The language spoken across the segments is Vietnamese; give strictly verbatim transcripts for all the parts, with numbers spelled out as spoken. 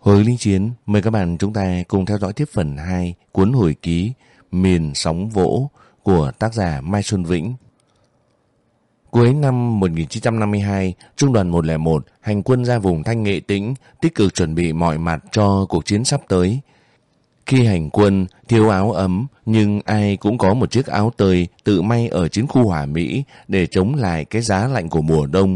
Hồi Linh Chiến mời các bạn chúng ta cùng theo dõi tiếp phần hai cuốn hồi ký Miền Sóng Vỗ của tác giả Mai Xuân Vĩnh. Cuối năm một nghìn chín trăm năm mươi hai, Trung đoàn một không một hành quân ra vùng Thanh Nghệ Tĩnh, tích cực chuẩn bị mọi mặt cho cuộc chiến sắp tới. Khi hành quân, thiếu áo ấm, nhưng ai cũng có một chiếc áo tơi tự may ở chiến khu Hỏa Mỹ để chống lại cái giá lạnh của mùa đông.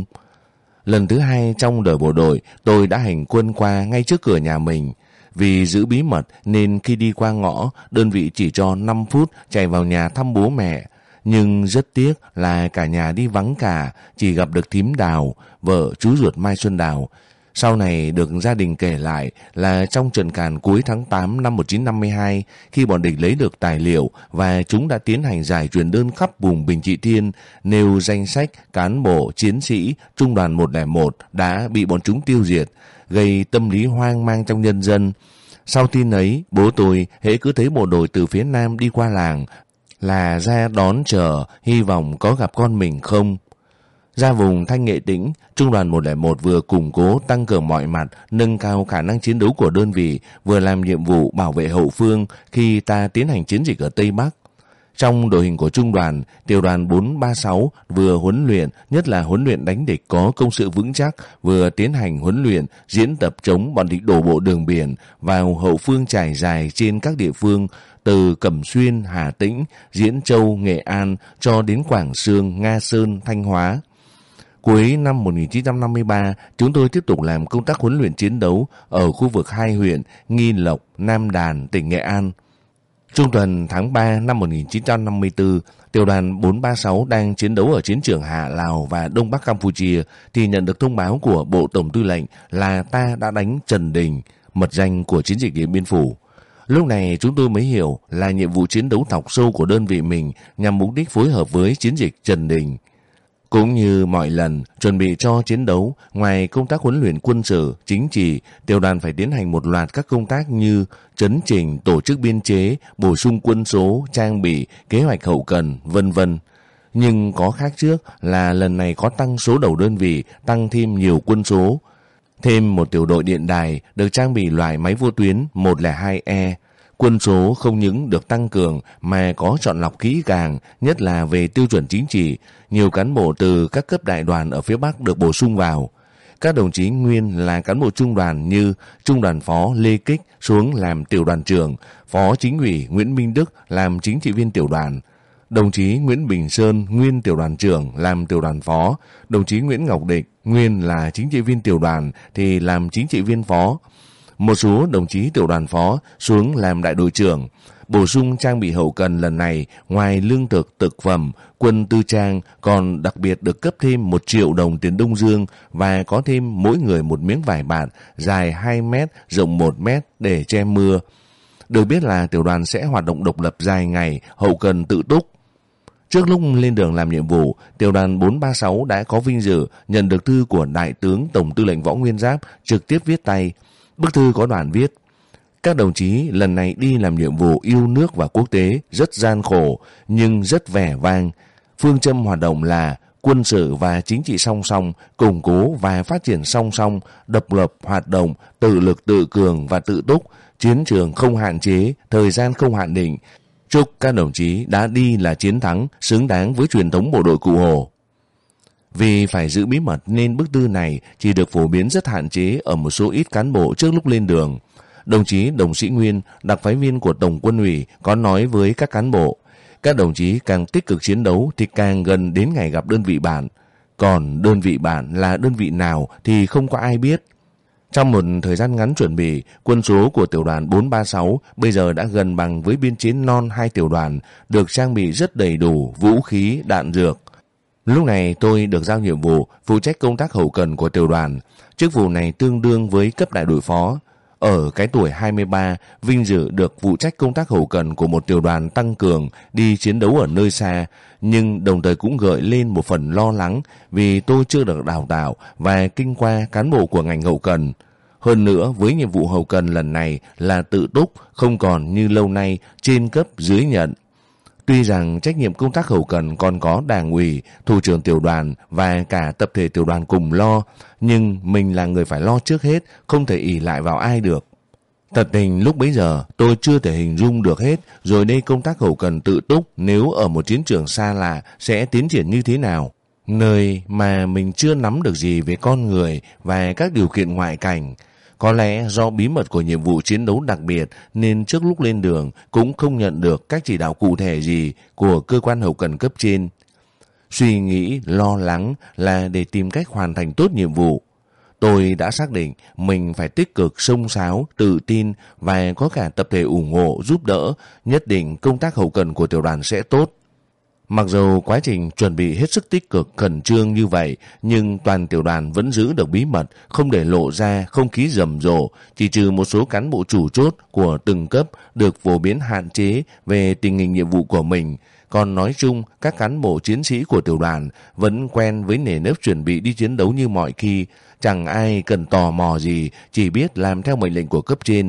Lần thứ hai trong đời bộ đội, tôi đã hành quân qua ngay trước cửa nhà mình. Vì giữ bí mật nên khi đi qua ngõ, đơn vị chỉ cho năm phút chạy vào nhà thăm bố mẹ. Nhưng rất tiếc là cả nhà đi vắng cả, chỉ gặp được thím Đào, vợ chú ruột Mai Xuân Đào. Sau này được gia đình kể lại là trong trận càn cuối tháng tám năm một nghìn chín trăm năm mươi hai, khi bọn địch lấy được tài liệu và chúng đã tiến hành giải truyền đơn khắp vùng Bình Trị Thiên, nêu danh sách cán bộ, chiến sĩ Trung đoàn một không một đã bị bọn chúng tiêu diệt, gây tâm lý hoang mang trong nhân dân. Sau tin ấy, bố tôi hễ cứ thấy bộ đội từ phía Nam đi qua làng là ra đón chờ, hy vọng có gặp con mình không. Ra vùng Thanh Nghệ Tĩnh, Trung đoàn một không một vừa củng cố tăng cường mọi mặt, nâng cao khả năng chiến đấu của đơn vị, vừa làm nhiệm vụ bảo vệ hậu phương khi ta tiến hành chiến dịch ở Tây Bắc. Trong đội hình của Trung đoàn, tiểu đoàn bốn ba sáu vừa huấn luyện, nhất là huấn luyện đánh địch có công sự vững chắc, vừa tiến hành huấn luyện, diễn tập chống bọn địch đổ bộ đường biển vào hậu phương trải dài trên các địa phương, từ Cẩm Xuyên, Hà Tĩnh, Diễn Châu, Nghệ An cho đến Quảng Xương, Nga Sơn, Thanh Hóa. Cuối năm một nghìn chín trăm năm mươi ba, chúng tôi tiếp tục làm công tác huấn luyện chiến đấu ở khu vực hai huyện Nghi Lộc, Nam Đàn, tỉnh Nghệ An. Trung tuần tháng ba năm một nghìn chín trăm năm mươi tư, tiểu đoàn bốn ba sáu đang chiến đấu ở chiến trường Hạ Lào và Đông Bắc Campuchia thì nhận được thông báo của Bộ Tổng Tư lệnh là ta đã đánh Trần Đình, mật danh của chiến dịch Điện Biên Phủ. Lúc này chúng tôi mới hiểu là nhiệm vụ chiến đấu thọc sâu của đơn vị mình nhằm mục đích phối hợp với chiến dịch Trần Đình. Cũng như mọi lần chuẩn bị cho chiến đấu, ngoài công tác huấn luyện quân sự, chính trị, tiểu đoàn phải tiến hành một loạt các công tác như chấn chỉnh, tổ chức biên chế, bổ sung quân số, trang bị, kế hoạch hậu cần, vân vân. Nhưng có khác trước là lần này có tăng số đầu đơn vị, tăng thêm nhiều quân số. Thêm một tiểu đội điện đài được trang bị loại máy vô tuyến một không hai E. Quân số không những được tăng cường mà có chọn lọc kỹ càng, nhất là về tiêu chuẩn chính trị. Nhiều cán bộ từ các cấp đại đoàn ở phía Bắc được bổ sung vào. Các đồng chí nguyên là cán bộ trung đoàn như Trung đoàn phó Lê Kích xuống làm tiểu đoàn trưởng, phó chính ủy Nguyễn Minh Đức làm chính trị viên tiểu đoàn. Đồng chí Nguyễn Bình Sơn, nguyên tiểu đoàn trưởng, làm tiểu đoàn phó. Đồng chí Nguyễn Ngọc Địch, nguyên là chính trị viên tiểu đoàn thì làm chính trị viên phó. Một số đồng chí tiểu đoàn phó xuống làm đại đội trưởng. Bổ sung trang bị hậu cần lần này, ngoài lương thực, thực phẩm, quân tư trang còn đặc biệt được cấp thêm một triệu đồng tiền Đông Dương và có thêm mỗi người một miếng vải bạt dài hai mét, rộng một mét để che mưa. Được biết là tiểu đoàn sẽ hoạt động độc lập dài ngày, hậu cần tự túc. Trước lúc lên đường làm nhiệm vụ, tiểu đoàn bốn ba sáu đã có vinh dự nhận được thư của Đại tướng Tổng Tư lệnh Võ Nguyên Giáp trực tiếp viết tay. Bức thư có đoạn viết: các đồng chí lần này đi làm nhiệm vụ yêu nước và quốc tế rất gian khổ nhưng rất vẻ vang. Phương châm hoạt động là quân sự và chính trị song song, củng cố và phát triển song song, độc lập hoạt động, tự lực tự cường và tự túc, chiến trường không hạn chế, thời gian không hạn định. Chúc các đồng chí đã đi là chiến thắng, xứng đáng với truyền thống bộ đội Cụ Hồ. Vì phải giữ bí mật nên bức thư này chỉ được phổ biến rất hạn chế ở một số ít cán bộ trước lúc lên đường. Đồng chí Đồng Sĩ Nguyên, đặc phái viên của Tổng Quân ủy, có nói với các cán bộ, các đồng chí càng tích cực chiến đấu thì càng gần đến ngày gặp đơn vị bạn. Còn đơn vị bạn là đơn vị nào thì không có ai biết. Trong một thời gian ngắn chuẩn bị, quân số của tiểu đoàn bốn ba sáu bây giờ đã gần bằng với biên chế non hai tiểu đoàn, được trang bị rất đầy đủ vũ khí, đạn dược. Lúc này tôi được giao nhiệm vụ phụ trách công tác hậu cần của tiểu đoàn. Chức vụ này tương đương với cấp đại đội phó. Ở cái tuổi hai mươi ba, vinh dự được phụ trách công tác hậu cần của một tiểu đoàn tăng cường đi chiến đấu ở nơi xa, nhưng đồng thời cũng gợi lên một phần lo lắng vì tôi chưa được đào tạo và kinh qua cán bộ của ngành hậu cần. Hơn nữa, với nhiệm vụ hậu cần lần này là tự túc, không còn như lâu nay trên cấp dưới nhận. Tuy rằng trách nhiệm công tác hậu cần còn có đảng ủy, thủ trưởng tiểu đoàn và cả tập thể tiểu đoàn cùng lo, nhưng mình là người phải lo trước hết, không thể ỷ lại vào ai được. Thật tình lúc bấy giờ tôi chưa thể hình dung được hết rồi đây công tác hậu cần tự túc nếu ở một chiến trường xa lạ sẽ tiến triển như thế nào. Nơi mà mình chưa nắm được gì về con người và các điều kiện ngoại cảnh. Có lẽ do bí mật của nhiệm vụ chiến đấu đặc biệt nên trước lúc lên đường cũng không nhận được các chỉ đạo cụ thể gì của cơ quan hậu cần cấp trên. Suy nghĩ, lo lắng là để tìm cách hoàn thành tốt nhiệm vụ. Tôi đã xác định mình phải tích cực, xông xáo, tự tin và có cả tập thể ủng hộ, giúp đỡ, nhất định công tác hậu cần của tiểu đoàn sẽ tốt. Mặc dù quá trình chuẩn bị hết sức tích cực, khẩn trương như vậy, nhưng toàn tiểu đoàn vẫn giữ được bí mật, không để lộ ra không khí rầm rộ, chỉ trừ một số cán bộ chủ chốt của từng cấp được phổ biến hạn chế về tình hình nhiệm vụ của mình. Còn nói chung, các cán bộ chiến sĩ của tiểu đoàn vẫn quen với nề nếp chuẩn bị đi chiến đấu như mọi khi, chẳng ai cần tò mò gì, chỉ biết làm theo mệnh lệnh của cấp trên.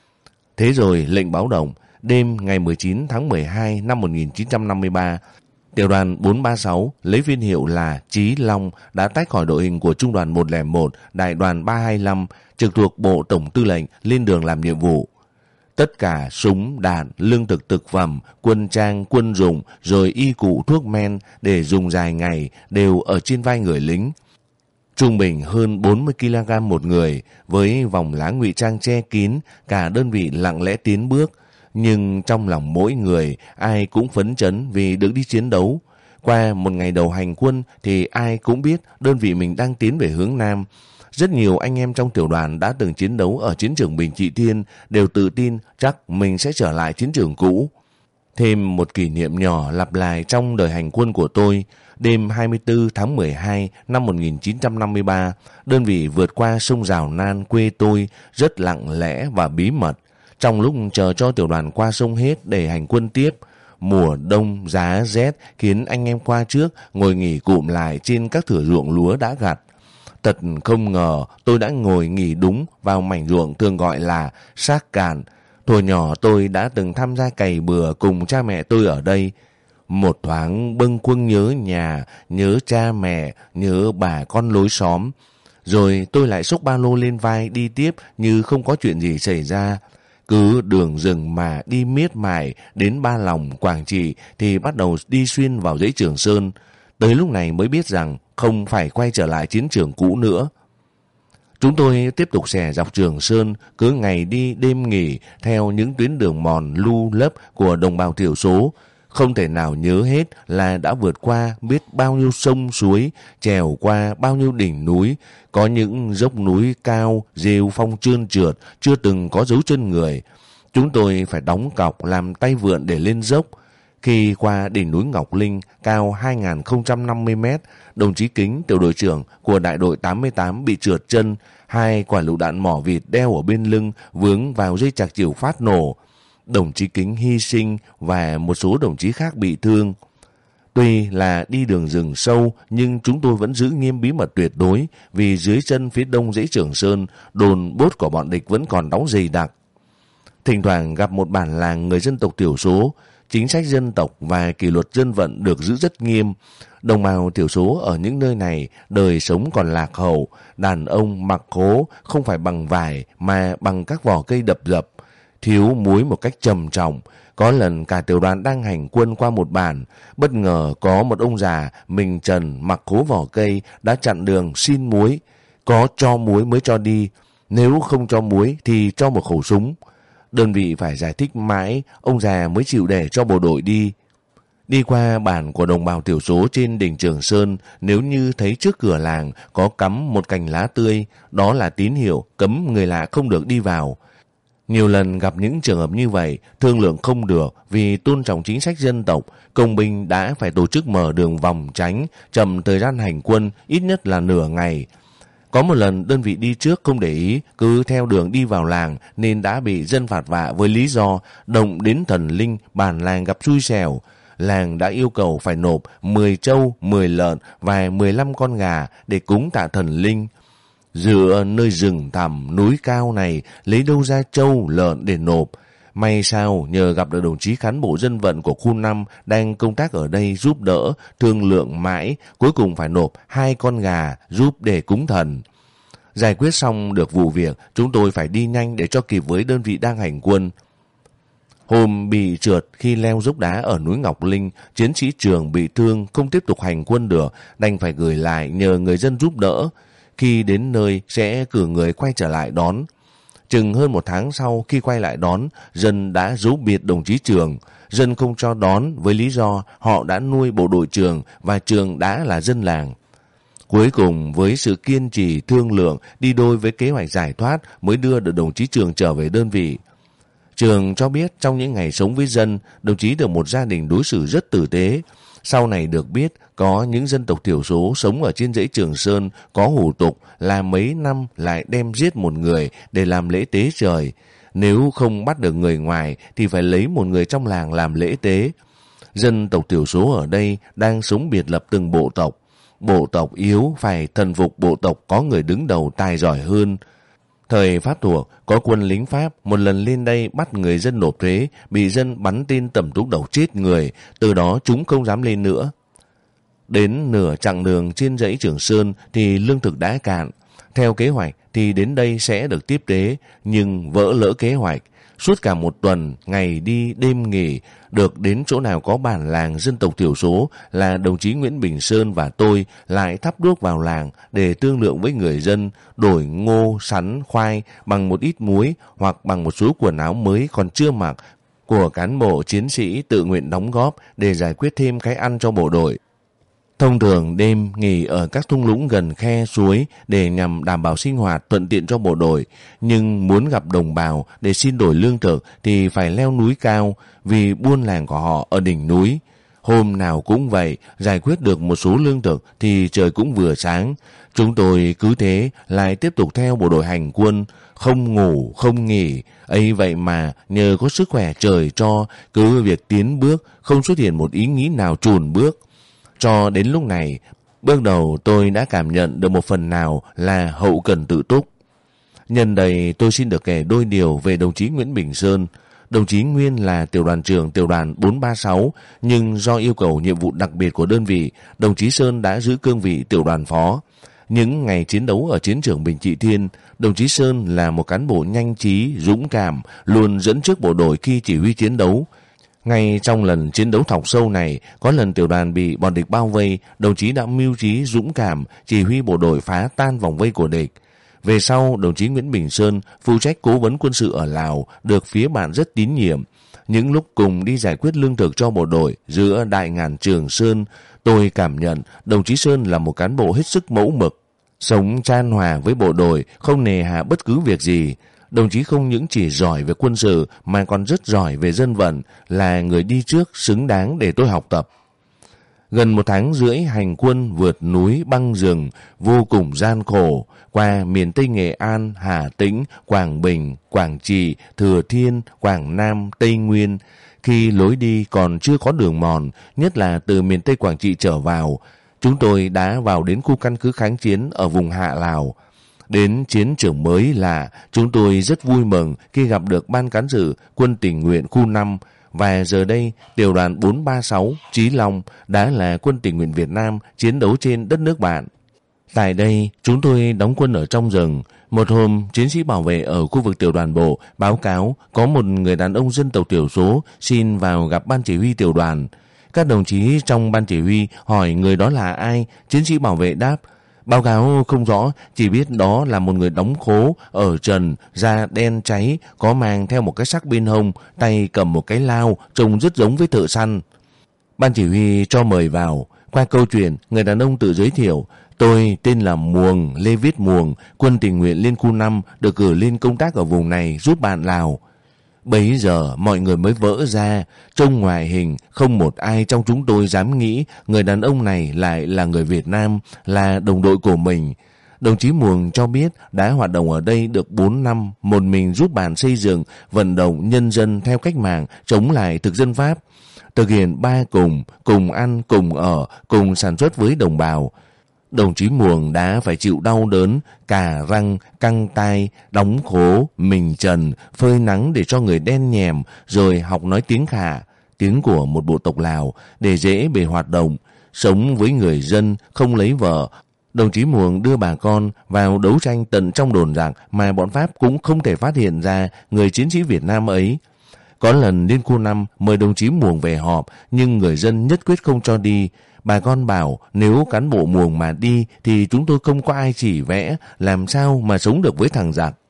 Thế rồi lệnh báo động, đêm ngày mười chín tháng mười hai năm một nghìn chín trăm năm mươi ba, tiểu đoàn bốn ba sáu lấy phiên hiệu là Chí Long đã tách khỏi đội hình của trung đoàn một không một, đại đoàn ba hai lăm trực thuộc Bộ Tổng Tư lệnh lên đường làm nhiệm vụ. Tất cả súng, đạn, lương thực thực phẩm, quân trang, quân dụng, rồi y cụ thuốc men để dùng dài ngày đều ở trên vai người lính. Trung bình hơn bốn mươi ki lô gam một người, với vòng lá ngụy trang che kín, cả đơn vị lặng lẽ tiến bước. Nhưng trong lòng mỗi người, ai cũng phấn chấn vì được đi chiến đấu. Qua một ngày đầu hành quân thì ai cũng biết đơn vị mình đang tiến về hướng Nam. Rất nhiều anh em trong tiểu đoàn đã từng chiến đấu ở chiến trường Bình Trị Thiên đều tự tin chắc mình sẽ trở lại chiến trường cũ. Thêm một kỷ niệm nhỏ lặp lại trong đời hành quân của tôi. Đêm hai mươi tư tháng mười hai năm một nghìn chín trăm năm mươi ba, đơn vị vượt qua sông Rào Nan quê tôi rất lặng lẽ và bí mật. Trong lúc chờ cho tiểu đoàn qua sông hết để hành quân tiếp, mùa đông giá rét khiến anh em qua trước ngồi nghỉ cụm lại trên các thửa ruộng lúa đã gặt. Thật không ngờ tôi đã ngồi nghỉ đúng vào mảnh ruộng thường gọi là xác cạn. Thuở nhỏ tôi đã từng tham gia cày bừa cùng cha mẹ tôi ở đây. Một thoáng bâng khuâng nhớ nhà, nhớ cha mẹ, nhớ bà con lối xóm. Rồi tôi lại xốc ba lô lên vai đi tiếp như không có chuyện gì xảy ra. Cứ đường rừng mà đi miết mài đến Ba Lòng, Quảng Trị thì bắt đầu đi xuyên vào dãy Trường Sơn. Tới lúc này mới biết rằng không phải quay trở lại chiến trường cũ nữa. Chúng tôi tiếp tục xẻ dọc Trường Sơn, cứ ngày đi đêm nghỉ theo những tuyến đường mòn lu lấp của đồng bào thiểu số. Không thể nào nhớ hết là đã vượt qua biết bao nhiêu sông suối, trèo qua bao nhiêu đỉnh núi, có những dốc núi cao, rêu phong trơn trượt, chưa từng có dấu chân người. Chúng tôi phải đóng cọc làm tay vượn để lên dốc. Khi qua đỉnh núi Ngọc Linh cao hai nghìn không trăm năm mươi mét, đồng chí Kính, tiểu đội trưởng của đại đội tám mươi tám bị trượt chân, hai quả lựu đạn mỏ vịt đeo ở bên lưng vướng vào dây chạc chìu phát nổ. Đồng chí Kính hy sinh và một số đồng chí khác bị thương. Tuy là đi đường rừng sâu nhưng chúng tôi vẫn giữ nghiêm bí mật tuyệt đối vì dưới chân phía đông dãy Trường Sơn, đồn bốt của bọn địch vẫn còn đóng dày đặc. Thỉnh thoảng gặp một bản làng người dân tộc thiểu số, chính sách dân tộc và kỷ luật dân vận được giữ rất nghiêm. Đồng bào thiểu số ở những nơi này đời sống còn lạc hậu, đàn ông mặc khố không phải bằng vải mà bằng các vỏ cây đập dập, thiếu muối một cách trầm trọng. Có lần cả tiểu đoàn đang hành quân qua một bản, bất ngờ có một ông già mình trần mặc khố vỏ cây đã chặn đường xin muối. Có cho muối mới cho đi, nếu không cho muối thì cho một khẩu súng. Đơn vị phải giải thích mãi, ông già mới chịu để cho bộ đội đi. Đi qua bản của đồng bào thiểu số trên đỉnh Trường Sơn, nếu như thấy trước cửa làng có cắm một cành lá tươi, đó là tín hiệu cấm người lạ không được đi vào. Nhiều lần gặp những trường hợp như vậy, thương lượng không được vì tôn trọng chính sách dân tộc, công binh đã phải tổ chức mở đường vòng tránh, chậm thời gian hành quân ít nhất là nửa ngày. Có một lần đơn vị đi trước không để ý, cứ theo đường đi vào làng nên đã bị dân phạt vạ với lý do động đến thần linh, bản làng gặp xui xẻo. Làng đã yêu cầu phải nộp mười trâu, mười lợn và mười lăm con gà để cúng tạ thần linh. Giữa nơi rừng thẳm núi cao này lấy đâu ra trâu lợn để nộp. May sao nhờ gặp được đồng chí cán bộ dân vận của khu năm đang công tác ở đây giúp đỡ, thương lượng mãi, cuối cùng phải nộp hai con gà giúp để cúng thần. Giải quyết xong được vụ việc, chúng tôi phải đi nhanh để cho kịp với đơn vị đang hành quân. Hôm bị trượt khi leo dốc đá ở núi Ngọc Linh, chiến sĩ Trường bị thương không tiếp tục hành quân được, đành phải gửi lại nhờ người dân giúp đỡ. Khi đến nơi sẽ cử người quay trở lại đón. Chừng hơn một tháng sau khi quay lại đón, dân đã giấu biệt đồng chí Trường. Dân không cho đón với lý do họ đã nuôi bộ đội Trường và Trường đã là dân làng. Cuối cùng với sự kiên trì thương lượng đi đôi với kế hoạch giải thoát mới đưa được đồng chí Trường trở về đơn vị. Trường cho biết trong những ngày sống với dân, đồng chí được một gia đình đối xử rất tử tế. Sau này được biết có những dân tộc thiểu số sống ở trên dãy Trường Sơn có hủ tục là mấy năm lại đem giết một người để làm lễ tế trời. Nếu không bắt được người ngoài thì phải lấy một người trong làng làm lễ tế. Dân tộc thiểu số ở đây đang sống biệt lập từng bộ tộc. Bộ tộc yếu phải thần phục bộ tộc có người đứng đầu tài giỏi hơn. Thời Pháp thuộc, có quân lính Pháp một lần lên đây bắt người dân nộp thuế, bị dân bắn tên tẩm thuốc đầu chết người, từ đó chúng không dám lên nữa. Đến nửa chặng đường trên dãy Trường Sơn thì lương thực đã cạn. Theo kế hoạch thì đến đây sẽ được tiếp tế, nhưng vỡ lỡ kế hoạch. Suốt cả một tuần, ngày đi đêm nghỉ, được đến chỗ nào có bản làng dân tộc thiểu số là đồng chí Nguyễn Bình Sơn và tôi lại thắp đuốc vào làng để thương lượng với người dân, đổi ngô, sắn, khoai bằng một ít muối hoặc bằng một số quần áo mới còn chưa mặc của cán bộ chiến sĩ tự nguyện đóng góp để giải quyết thêm cái ăn cho bộ đội. Thông thường đêm nghỉ ở các thung lũng gần khe suối để nhằm đảm bảo sinh hoạt thuận tiện cho bộ đội, nhưng muốn gặp đồng bào để xin đổi lương thực thì phải leo núi cao vì buôn làng của họ ở đỉnh núi. Hôm nào cũng vậy, giải quyết được một số lương thực thì trời cũng vừa sáng. Chúng tôi cứ thế lại tiếp tục theo bộ đội hành quân, không ngủ, không nghỉ. Ấy vậy mà nhờ có sức khỏe trời cho, cứ việc tiến bước, không xuất hiện một ý nghĩ nào chùn bước. Cho đến lúc này, bước đầu tôi đã cảm nhận được một phần nào là hậu cần tự túc. Nhân đây tôi xin được kể đôi điều về đồng chí Nguyễn Bình Sơn. Đồng chí nguyên là tiểu đoàn trưởng tiểu đoàn bốn ba sáu, nhưng do yêu cầu nhiệm vụ đặc biệt của đơn vị, đồng chí Sơn đã giữ cương vị tiểu đoàn phó. Những ngày chiến đấu ở chiến trường Bình Trị Thiên, đồng chí Sơn là một cán bộ nhanh trí, dũng cảm, luôn dẫn trước bộ đội khi chỉ huy chiến đấu. Ngay trong lần chiến đấu thọc sâu này, có lần tiểu đoàn bị bọn địch bao vây, đồng chí đã mưu trí dũng cảm chỉ huy bộ đội phá tan vòng vây của địch. Về sau, đồng chí Nguyễn Bình Sơn phụ trách cố vấn quân sự ở Lào, được phía bạn rất tín nhiệm. Những lúc cùng đi giải quyết lương thực cho bộ đội giữa đại ngàn Trường Sơn, tôi cảm nhận đồng chí Sơn là một cán bộ hết sức mẫu mực, sống chan hòa với bộ đội, không nề hà bất cứ việc gì. Đồng chí không những chỉ giỏi về quân sự mà còn rất giỏi về dân vận, là người đi trước xứng đáng để tôi học tập. Gần một tháng rưỡi hành quân vượt núi băng rừng vô cùng gian khổ, qua miền Tây Nghệ An, Hà Tĩnh, Quảng Bình, Quảng Trị, Thừa Thiên, Quảng Nam, Tây Nguyên. Khi lối đi còn chưa có đường mòn, nhất là từ miền Tây Quảng Trị trở vào, chúng tôi đã vào đến khu căn cứ kháng chiến ở vùng Hạ Lào. Đến chiến trường mới là chúng tôi rất vui mừng khi gặp được ban cán sự quân tình nguyện khu năm, và giờ đây tiểu đoàn bốn ba sáu Chí Long đã là quân tình nguyện Việt Nam chiến đấu trên đất nước bạn. Tại đây chúng tôi đóng quân ở trong rừng. Một hôm, chiến sĩ bảo vệ ở khu vực tiểu đoàn bộ báo cáo có một người đàn ông dân tộc thiểu số xin vào gặp ban chỉ huy tiểu đoàn. Các đồng chí trong ban chỉ huy hỏi người đó là ai. Chiến sĩ bảo vệ đáp: báo cáo không rõ, chỉ biết đó là một người đóng khố, ở trần, da đen cháy, có mang theo một cái sắc bên hông, tay cầm một cái lao, trông rất giống với thợ săn. Ban chỉ huy cho mời vào. Qua câu chuyện, người đàn ông tự giới thiệu: tôi tên là Muồng, Lê Viết Muồng, quân tình nguyện liên khu năm, được cử lên công tác ở vùng này giúp bạn Lào. Bấy giờ mọi người mới vỡ ra, trông ngoại hình không một ai trong chúng tôi dám nghĩ người đàn ông này lại là người Việt Nam, là đồng đội của mình. Đồng chí Muồng cho biết đã hoạt động ở đây được bốn năm, một mình giúp bạn xây dựng, vận động nhân dân theo cách mạng, chống lại thực dân Pháp, thực hiện ba cùng, cùng ăn, cùng ở, cùng sản xuất với đồng bào. Đồng chí Muồng đã phải chịu đau đớn, cà răng, căng tai, đóng khố, mình trần, phơi nắng để cho người đen nhèm, rồi học nói tiếng Khả, tiếng của một bộ tộc Lào, để dễ bề hoạt động, sống với người dân, không lấy vợ. Đồng chí Muồng đưa bà con vào đấu tranh tận trong đồn giặc mà bọn Pháp cũng không thể phát hiện ra người chiến sĩ Việt Nam ấy. Có lần Liên Khu năm mời đồng chí Muồng về họp, nhưng người dân nhất quyết không cho đi. Bà con bảo nếu cán bộ Muồng mà đi thì chúng tôi không có ai chỉ vẽ, làm sao mà sống được với thằng giặc.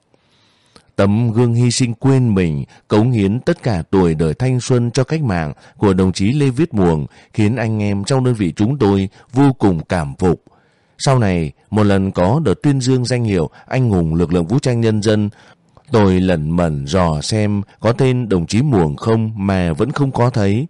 Tấm gương hy sinh quên mình, cống hiến tất cả tuổi đời thanh xuân cho cách mạng của đồng chí Lê Viết Muồng khiến anh em trong đơn vị chúng tôi vô cùng cảm phục. Sau này, một lần có đợt tuyên dương danh hiệu anh hùng lực lượng vũ trang nhân dân, tôi lẩn mẩn dò xem có tên đồng chí Muồng không mà vẫn không có thấy.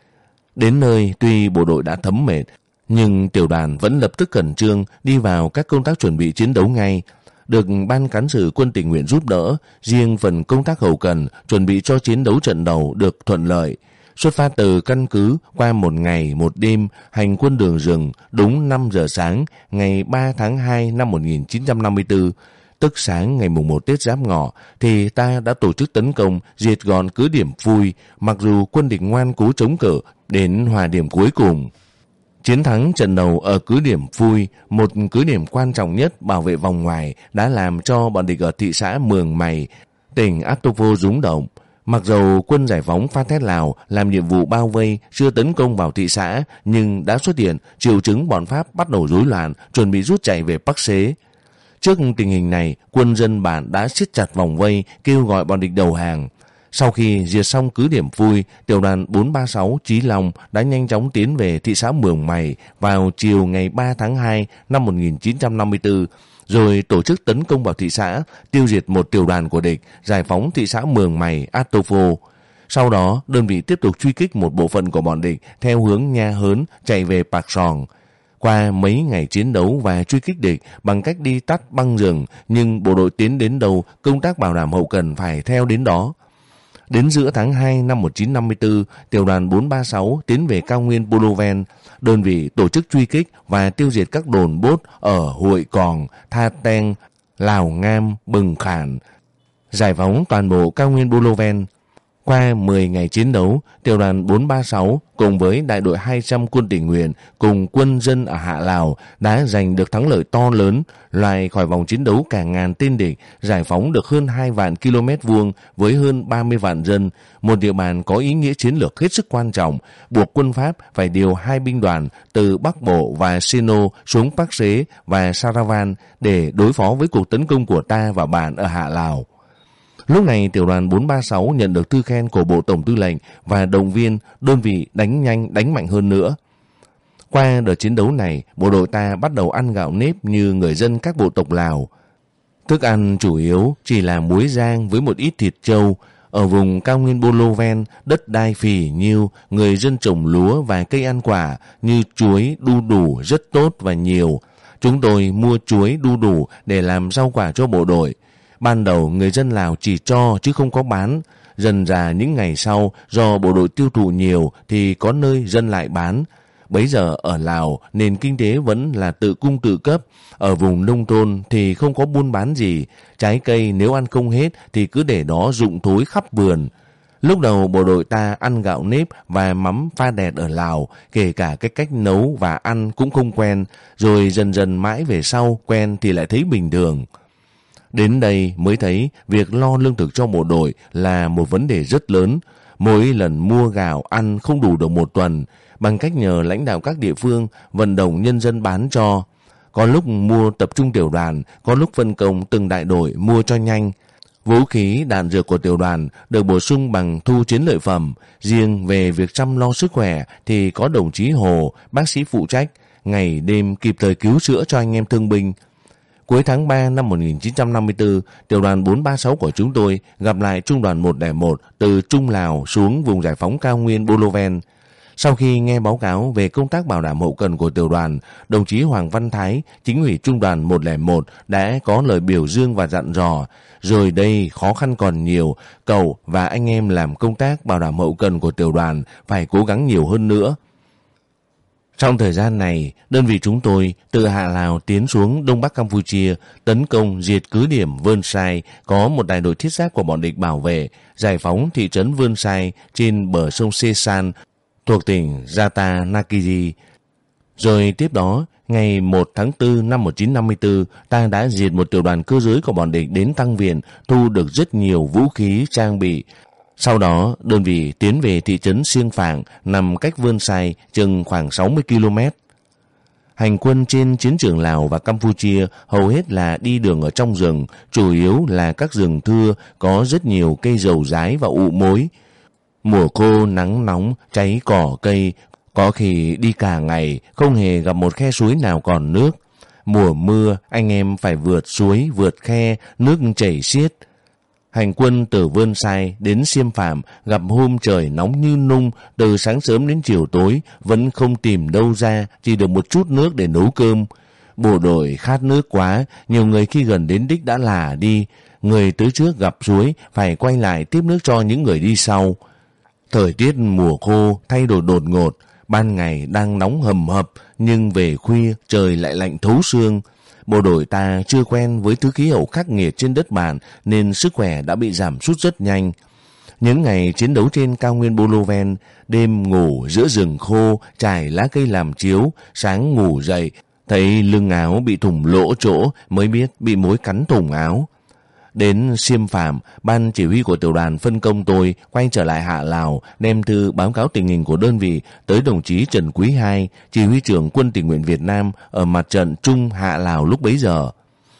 Đến nơi tuy bộ đội đã thấm mệt, nhưng tiểu đoàn vẫn lập tức khẩn trương đi vào các công tác chuẩn bị chiến đấu ngay. Được ban cán sự quân tình nguyện giúp đỡ, riêng phần công tác hậu cần chuẩn bị cho chiến đấu trận đầu được thuận lợi. Xuất phát từ căn cứ qua một ngày một đêm hành quân đường rừng đúng năm giờ sáng ngày ba tháng hai năm một nghìn chín trăm năm mươi tư, tức sáng ngày mùng một Tết Giáp Ngọ, thì ta đã tổ chức tấn công diệt gọn cứ điểm Phui, mặc dù quân địch ngoan cố chống cự đến hòa điểm cuối cùng. Chiến thắng trận đầu ở cứ điểm Phui, một cứ điểm quan trọng nhất bảo vệ vòng ngoài, đã làm cho bọn địch ở thị xã Mường Mày, tỉnh Atovo rúng động. Mặc dù quân giải phóng Phan Thiết Lào làm nhiệm vụ bao vây chưa tấn công vào thị xã, nhưng đã xuất hiện triệu chứng bọn Pháp bắt đầu rối loạn, chuẩn bị rút chạy về Bắc Xế. Trước tình hình này, quân dân bản đã siết chặt vòng vây, kêu gọi bọn địch đầu hàng. Sau khi diệt xong cứ điểm Phui, tiểu đoàn bốn ba sáu Chí Long đã nhanh chóng tiến về thị xã Mường Mày vào chiều ngày ba tháng hai năm một nghìn chín trăm năm mươi tư, rồi tổ chức tấn công vào thị xã, tiêu diệt một tiểu đoàn của địch, giải phóng thị xã Mường Mày, Atofo. Sau đó, đơn vị tiếp tục truy kích một bộ phận của bọn địch theo hướng Nha Hớn chạy về Pạc Sòng. Qua mấy ngày chiến đấu và truy kích địch bằng cách đi tắt băng rừng, nhưng bộ đội tiến đến đâu, công tác bảo đảm hậu cần phải theo đến đó. Đến giữa tháng hai năm một nghìn chín trăm năm mươi tư, tiểu đoàn bốn ba sáu tiến về cao nguyên Boloven. Đơn vị tổ chức truy kích và tiêu diệt các đồn bốt ở Hội Còng, Tha Teng, Lào Ngam, Bừng Khản, giải phóng toàn bộ cao nguyên Boloven. Qua mười ngày chiến đấu, tiểu đoàn bốn ba sáu cùng với đại đội hai trăm quân tình nguyện cùng quân dân ở Hạ Lào đã giành được thắng lợi to lớn, loại khỏi vòng chiến đấu cả ngàn tên địch, giải phóng được hơn hai vạn km vuông với hơn ba mươi vạn dân, một địa bàn có ý nghĩa chiến lược hết sức quan trọng, buộc quân Pháp phải điều hai binh đoàn từ Bắc Bộ và Sino xuống Bắc Xế và Saravan để đối phó với cuộc tấn công của ta và bạn ở Hạ Lào. Lúc này tiểu đoàn bốn ba sáu nhận được thư khen của Bộ Tổng Tư lệnh và động viên đơn vị đánh nhanh đánh mạnh hơn nữa. Qua đợt chiến đấu này, bộ đội ta bắt đầu ăn gạo nếp như người dân các bộ tộc Lào. Thức ăn chủ yếu chỉ là muối rang với một ít thịt trâu. Ở vùng cao nguyên Boloven, đất đai phì nhiêu, người dân trồng lúa và cây ăn quả như chuối, đu đủ rất tốt và nhiều. Chúng tôi mua chuối, đu đủ để làm rau quả cho bộ đội. Ban đầu người dân Lào chỉ cho chứ không có bán. Dần ra những ngày sau, do bộ đội tiêu thụ nhiều thì có nơi dân lại bán. Bấy giờ ở Lào, nền kinh tế vẫn là tự cung tự cấp. Ở vùng nông thôn thì không có buôn bán gì. Trái cây nếu ăn không hết thì cứ để đó rụng thối khắp vườn. Lúc đầu bộ đội ta ăn gạo nếp và mắm pha đẹt ở Lào, kể cả cái cách nấu và ăn cũng không quen. Rồi dần dần mãi về sau quen thì lại thấy bình thường. Đến đây mới thấy việc lo lương thực cho bộ đội là một vấn đề rất lớn. Mỗi lần mua gạo ăn không đủ được một tuần, bằng cách nhờ lãnh đạo các địa phương vận động nhân dân bán cho. Có lúc mua tập trung tiểu đoàn, có lúc phân công từng đại đội mua cho nhanh. Vũ khí, đạn dược của tiểu đoàn được bổ sung bằng thu chiến lợi phẩm. Riêng về việc chăm lo sức khỏe thì có đồng chí Hồ, bác sĩ phụ trách, ngày đêm kịp thời cứu chữa cho anh em thương binh. Cuối tháng ba năm một nghìn chín trăm năm mươi tư, tiểu đoàn bốn ba sáu của chúng tôi gặp lại trung đoàn một không một từ Trung Lào xuống vùng giải phóng cao nguyên Boloven. Sau khi nghe báo cáo về công tác bảo đảm hậu cần của tiểu đoàn, đồng chí Hoàng Văn Thái, chính ủy trung đoàn một không một đã có lời biểu dương và dặn dò. Rồi đây khó khăn còn nhiều, cậu và anh em làm công tác bảo đảm hậu cần của tiểu đoàn phải cố gắng nhiều hơn nữa. Trong thời gian này, đơn vị chúng tôi từ Hạ Lào tiến xuống Đông Bắc Campuchia, tấn công diệt cứ điểm Vơn Sai, có một đại đội thiết giáp của bọn địch bảo vệ, giải phóng thị trấn Vơn Sai trên bờ sông Sê San thuộc tỉnh Jata Nakiri. Rồi tiếp đó, ngày một tháng tư năm một nghìn chín trăm năm mươi tư, ta đã diệt một tiểu đoàn cơ giới của bọn địch đến tăng viện, thu được rất nhiều vũ khí, trang bị. Sau đó, đơn vị tiến về thị trấn Siêng Phạng, nằm cách Vơn Sai chừng khoảng sáu mươi ki lô mét. Hành quân trên chiến trường Lào và Campuchia hầu hết là đi đường ở trong rừng, chủ yếu là các rừng thưa có rất nhiều cây dầu dái và ụ mối. Mùa khô nắng nóng, cháy cỏ cây, có khi đi cả ngày, không hề gặp một khe suối nào còn nước. Mùa mưa, anh em phải vượt suối, vượt khe, nước chảy xiết. Hành quân từ Vơn Sai đến Siêm Phạm, gặp hôm trời nóng như nung, từ sáng sớm đến chiều tối, vẫn không tìm đâu ra, chỉ được một chút nước để nấu cơm. Bộ đội khát nước quá, nhiều người khi gần đến đích đã lả đi. Người tới trước gặp suối, phải quay lại tiếp nước cho những người đi sau. Thời tiết mùa khô thay đổi đột ngột, ban ngày đang nóng hầm hập, nhưng về khuya trời lại lạnh thấu xương. Bộ đội ta chưa quen với thứ khí hậu khắc nghiệt trên đất bản nên sức khỏe đã bị giảm sút rất nhanh. Những ngày chiến đấu trên cao nguyên Boloven, đêm ngủ giữa rừng khô, trải lá cây làm chiếu, sáng ngủ dậy, thấy lưng áo bị thủng lỗ chỗ mới biết bị mối cắn thủng áo. Đến Siêm Phạm, ban chỉ huy của tiểu đoàn phân công tôi quay trở lại Hạ Lào, đem thư báo cáo tình hình của đơn vị tới đồng chí Trần Quý Hai, chỉ huy trưởng Quân tình nguyện Việt Nam ở mặt trận Trung Hạ Lào lúc bấy giờ.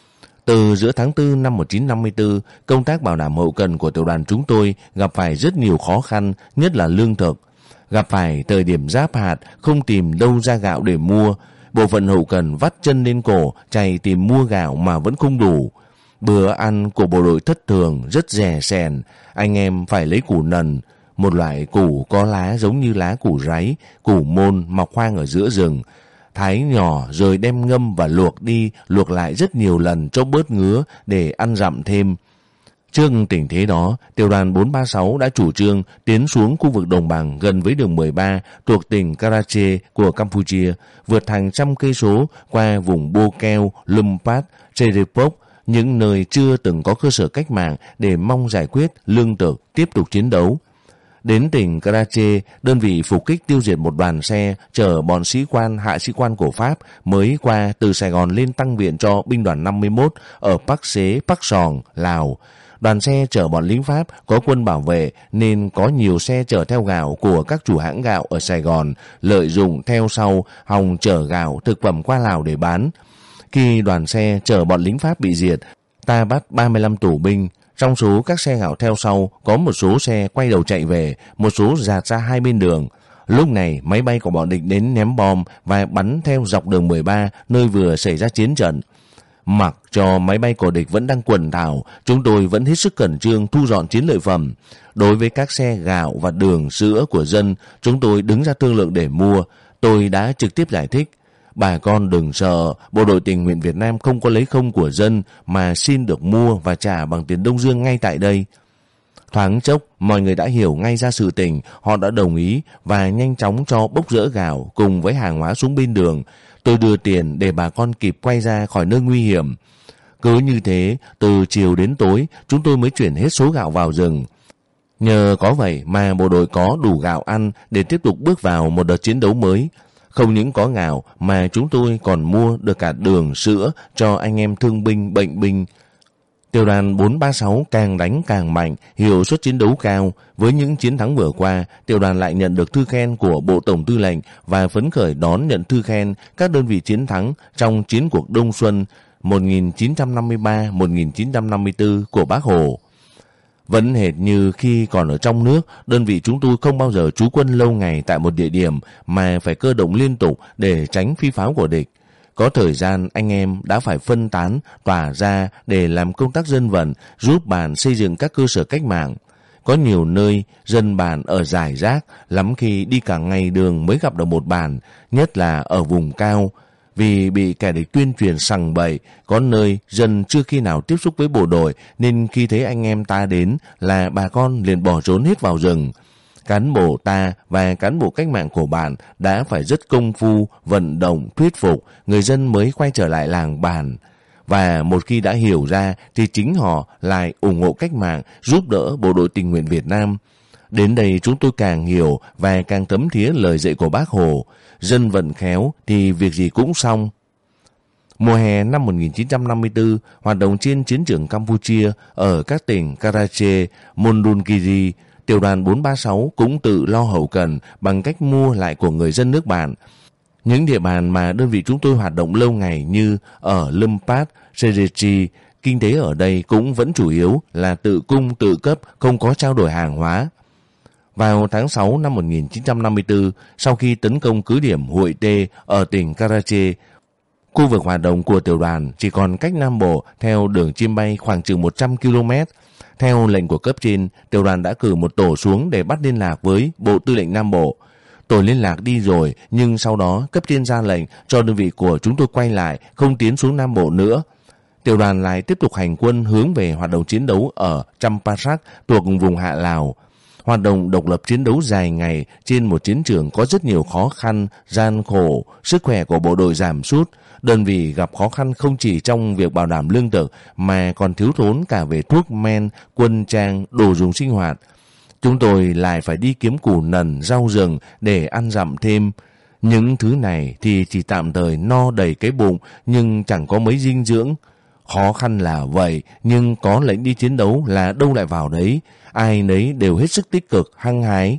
Từ giữa tháng tư năm một nghìn chín trăm năm mươi tư, công tác bảo đảm hậu cần của tiểu đoàn chúng tôi gặp phải rất nhiều khó khăn, nhất là lương thực. Gặp phải thời điểm giáp hạt, không tìm đâu ra gạo để mua. Bộ phận hậu cần vắt chân lên cổ, chạy tìm mua gạo mà vẫn không đủ. Bữa ăn của bộ đội thất thường, rất rẻ sèn, anh em phải lấy củ nần, một loại củ có lá giống như lá củ ráy, củ môn mọc hoang ở giữa rừng. Thái nhỏ rồi đem ngâm và luộc đi, luộc lại rất nhiều lần cho bớt ngứa để ăn dặm thêm. Trước tình thế đó, tiểu đoàn bốn ba sáu đã chủ trương tiến xuống khu vực đồng bằng gần với đường mười ba thuộc tỉnh Karachi của Campuchia, vượt hàng trăm cây số qua vùng Bô Keo, Lumpat, Cherepok, những nơi chưa từng có cơ sở cách mạng để mong giải quyết lương thực, tiếp tục chiến đấu. Đến tỉnh Karachi, đơn vị phục kích tiêu diệt một đoàn xe chở bọn sĩ quan, hạ sĩ quan của Pháp mới qua từ Sài Gòn lên tăng viện cho binh đoàn năm mươi mốt ở Park Xế, Park Sòng, Lào. Đoàn xe chở bọn lính Pháp có quân bảo vệ nên có nhiều xe chở theo gạo của các chủ hãng gạo ở Sài Gòn, lợi dụng theo sau hòng chở gạo, thực phẩm qua Lào để bán. Khi đoàn xe chở bọn lính Pháp bị diệt, ta bắt ba mươi lăm tù binh. Trong số các xe gạo theo sau, có một số xe quay đầu chạy về, một số dạt ra hai bên đường. Lúc này, máy bay của bọn địch đến ném bom và bắn theo dọc đường mười ba, nơi vừa xảy ra chiến trận. Mặc cho máy bay của địch vẫn đang quần thảo, chúng tôi vẫn hết sức khẩn trương thu dọn chiến lợi phẩm. Đối với các xe gạo và đường sữa của dân, chúng tôi đứng ra thương lượng để mua. Tôi đã trực tiếp giải thích. Bà con đừng sợ, bộ đội tình nguyện Việt Nam không có lấy không của dân mà xin được mua và trả bằng tiền Đông Dương ngay tại đây. Thoáng chốc, mọi người đã hiểu ngay ra sự tình, họ đã đồng ý và nhanh chóng cho bốc rỡ gạo cùng với hàng hóa xuống bên đường. Tôi đưa tiền để bà con kịp quay ra khỏi nơi nguy hiểm. Cứ như thế, từ chiều đến tối, chúng tôi mới chuyển hết số gạo vào rừng. Nhờ có vậy mà bộ đội có đủ gạo ăn để tiếp tục bước vào một đợt chiến đấu mới. Không những có gạo mà chúng tôi còn mua được cả đường, sữa cho anh em thương binh, bệnh binh. Tiểu đoàn bốn ba sáu càng đánh càng mạnh, hiệu suất chiến đấu cao. Với những chiến thắng vừa qua, tiểu đoàn lại nhận được thư khen của Bộ Tổng Tư lệnh và phấn khởi đón nhận thư khen các đơn vị chiến thắng trong chiến cuộc Đông Xuân một nghìn chín trăm năm mươi ba đến một nghìn chín trăm năm mươi tư của Bác Hồ. Vẫn hệt như khi còn ở trong nước, đơn vị chúng tôi không bao giờ trú quân lâu ngày tại một địa điểm mà phải cơ động liên tục để tránh phi pháo của địch. Có thời gian anh em đã phải phân tán, tỏa ra để làm công tác dân vận, giúp bản xây dựng các cơ sở cách mạng. Có nhiều nơi dân bản ở rải rác, lắm khi đi cả ngày đường mới gặp được một bản, nhất là ở vùng cao. Vì bị kẻ địch tuyên truyền sằng bậy, có nơi dân chưa khi nào tiếp xúc với bộ đội nên khi thấy anh em ta đến là bà con liền bỏ trốn hết vào rừng. cán bộ ta và cán bộ cách mạng của bạn đã phải rất công phu, vận động, thuyết phục, người dân mới quay trở lại làng bản. Và một khi đã hiểu ra thì chính họ lại ủng hộ cách mạng, giúp đỡ bộ đội tình nguyện Việt Nam. Đến đây chúng tôi càng hiểu và càng thấm thía lời dạy của Bác Hồ. Dân vận khéo thì việc gì cũng xong. Mùa hè năm một nghìn chín trăm năm mươi tư, hoạt động trên chiến trường Campuchia ở các tỉnh Karachi, Mondulkiri, tiểu đoàn bốn ba sáu cũng tự lo hậu cần bằng cách mua lại của người dân nước bạn. Những địa bàn mà đơn vị chúng tôi hoạt động lâu ngày như ở Lumpat, Serechi, kinh tế ở đây cũng vẫn chủ yếu là tự cung tự cấp, không có trao đổi hàng hóa. Vào tháng sáu năm một nghìn chín trăm năm mươi tư, sau khi tấn công cứ điểm Hội Tê ở tỉnh Karachi, khu vực hoạt động của tiểu đoàn chỉ còn cách Nam Bộ theo đường chim bay khoảng chừng một trăm ki lô mét. Theo lệnh của cấp trên, tiểu đoàn đã cử một tổ xuống để bắt liên lạc với Bộ Tư lệnh Nam Bộ. Tổ liên lạc đi rồi, nhưng sau đó cấp trên ra lệnh cho đơn vị của chúng tôi quay lại, không tiến xuống Nam Bộ nữa. Tiểu đoàn lại tiếp tục hành quân hướng về hoạt động chiến đấu ở Champasak thuộc vùng Hạ Lào. Hoạt động độc lập chiến đấu dài ngày trên một chiến trường có rất nhiều khó khăn, gian khổ, sức khỏe của bộ đội giảm sút. Đơn vị gặp khó khăn không chỉ trong việc bảo đảm lương thực mà còn thiếu thốn cả về thuốc men, quân trang, đồ dùng sinh hoạt. Chúng tôi lại phải đi kiếm củ nần, rau rừng để ăn dặm thêm. Những thứ này thì chỉ tạm thời no đầy cái bụng nhưng chẳng có mấy dinh dưỡng. Khó khăn là vậy, nhưng có lệnh đi chiến đấu là đâu lại vào đấy. Ai nấy đều hết sức tích cực, hăng hái.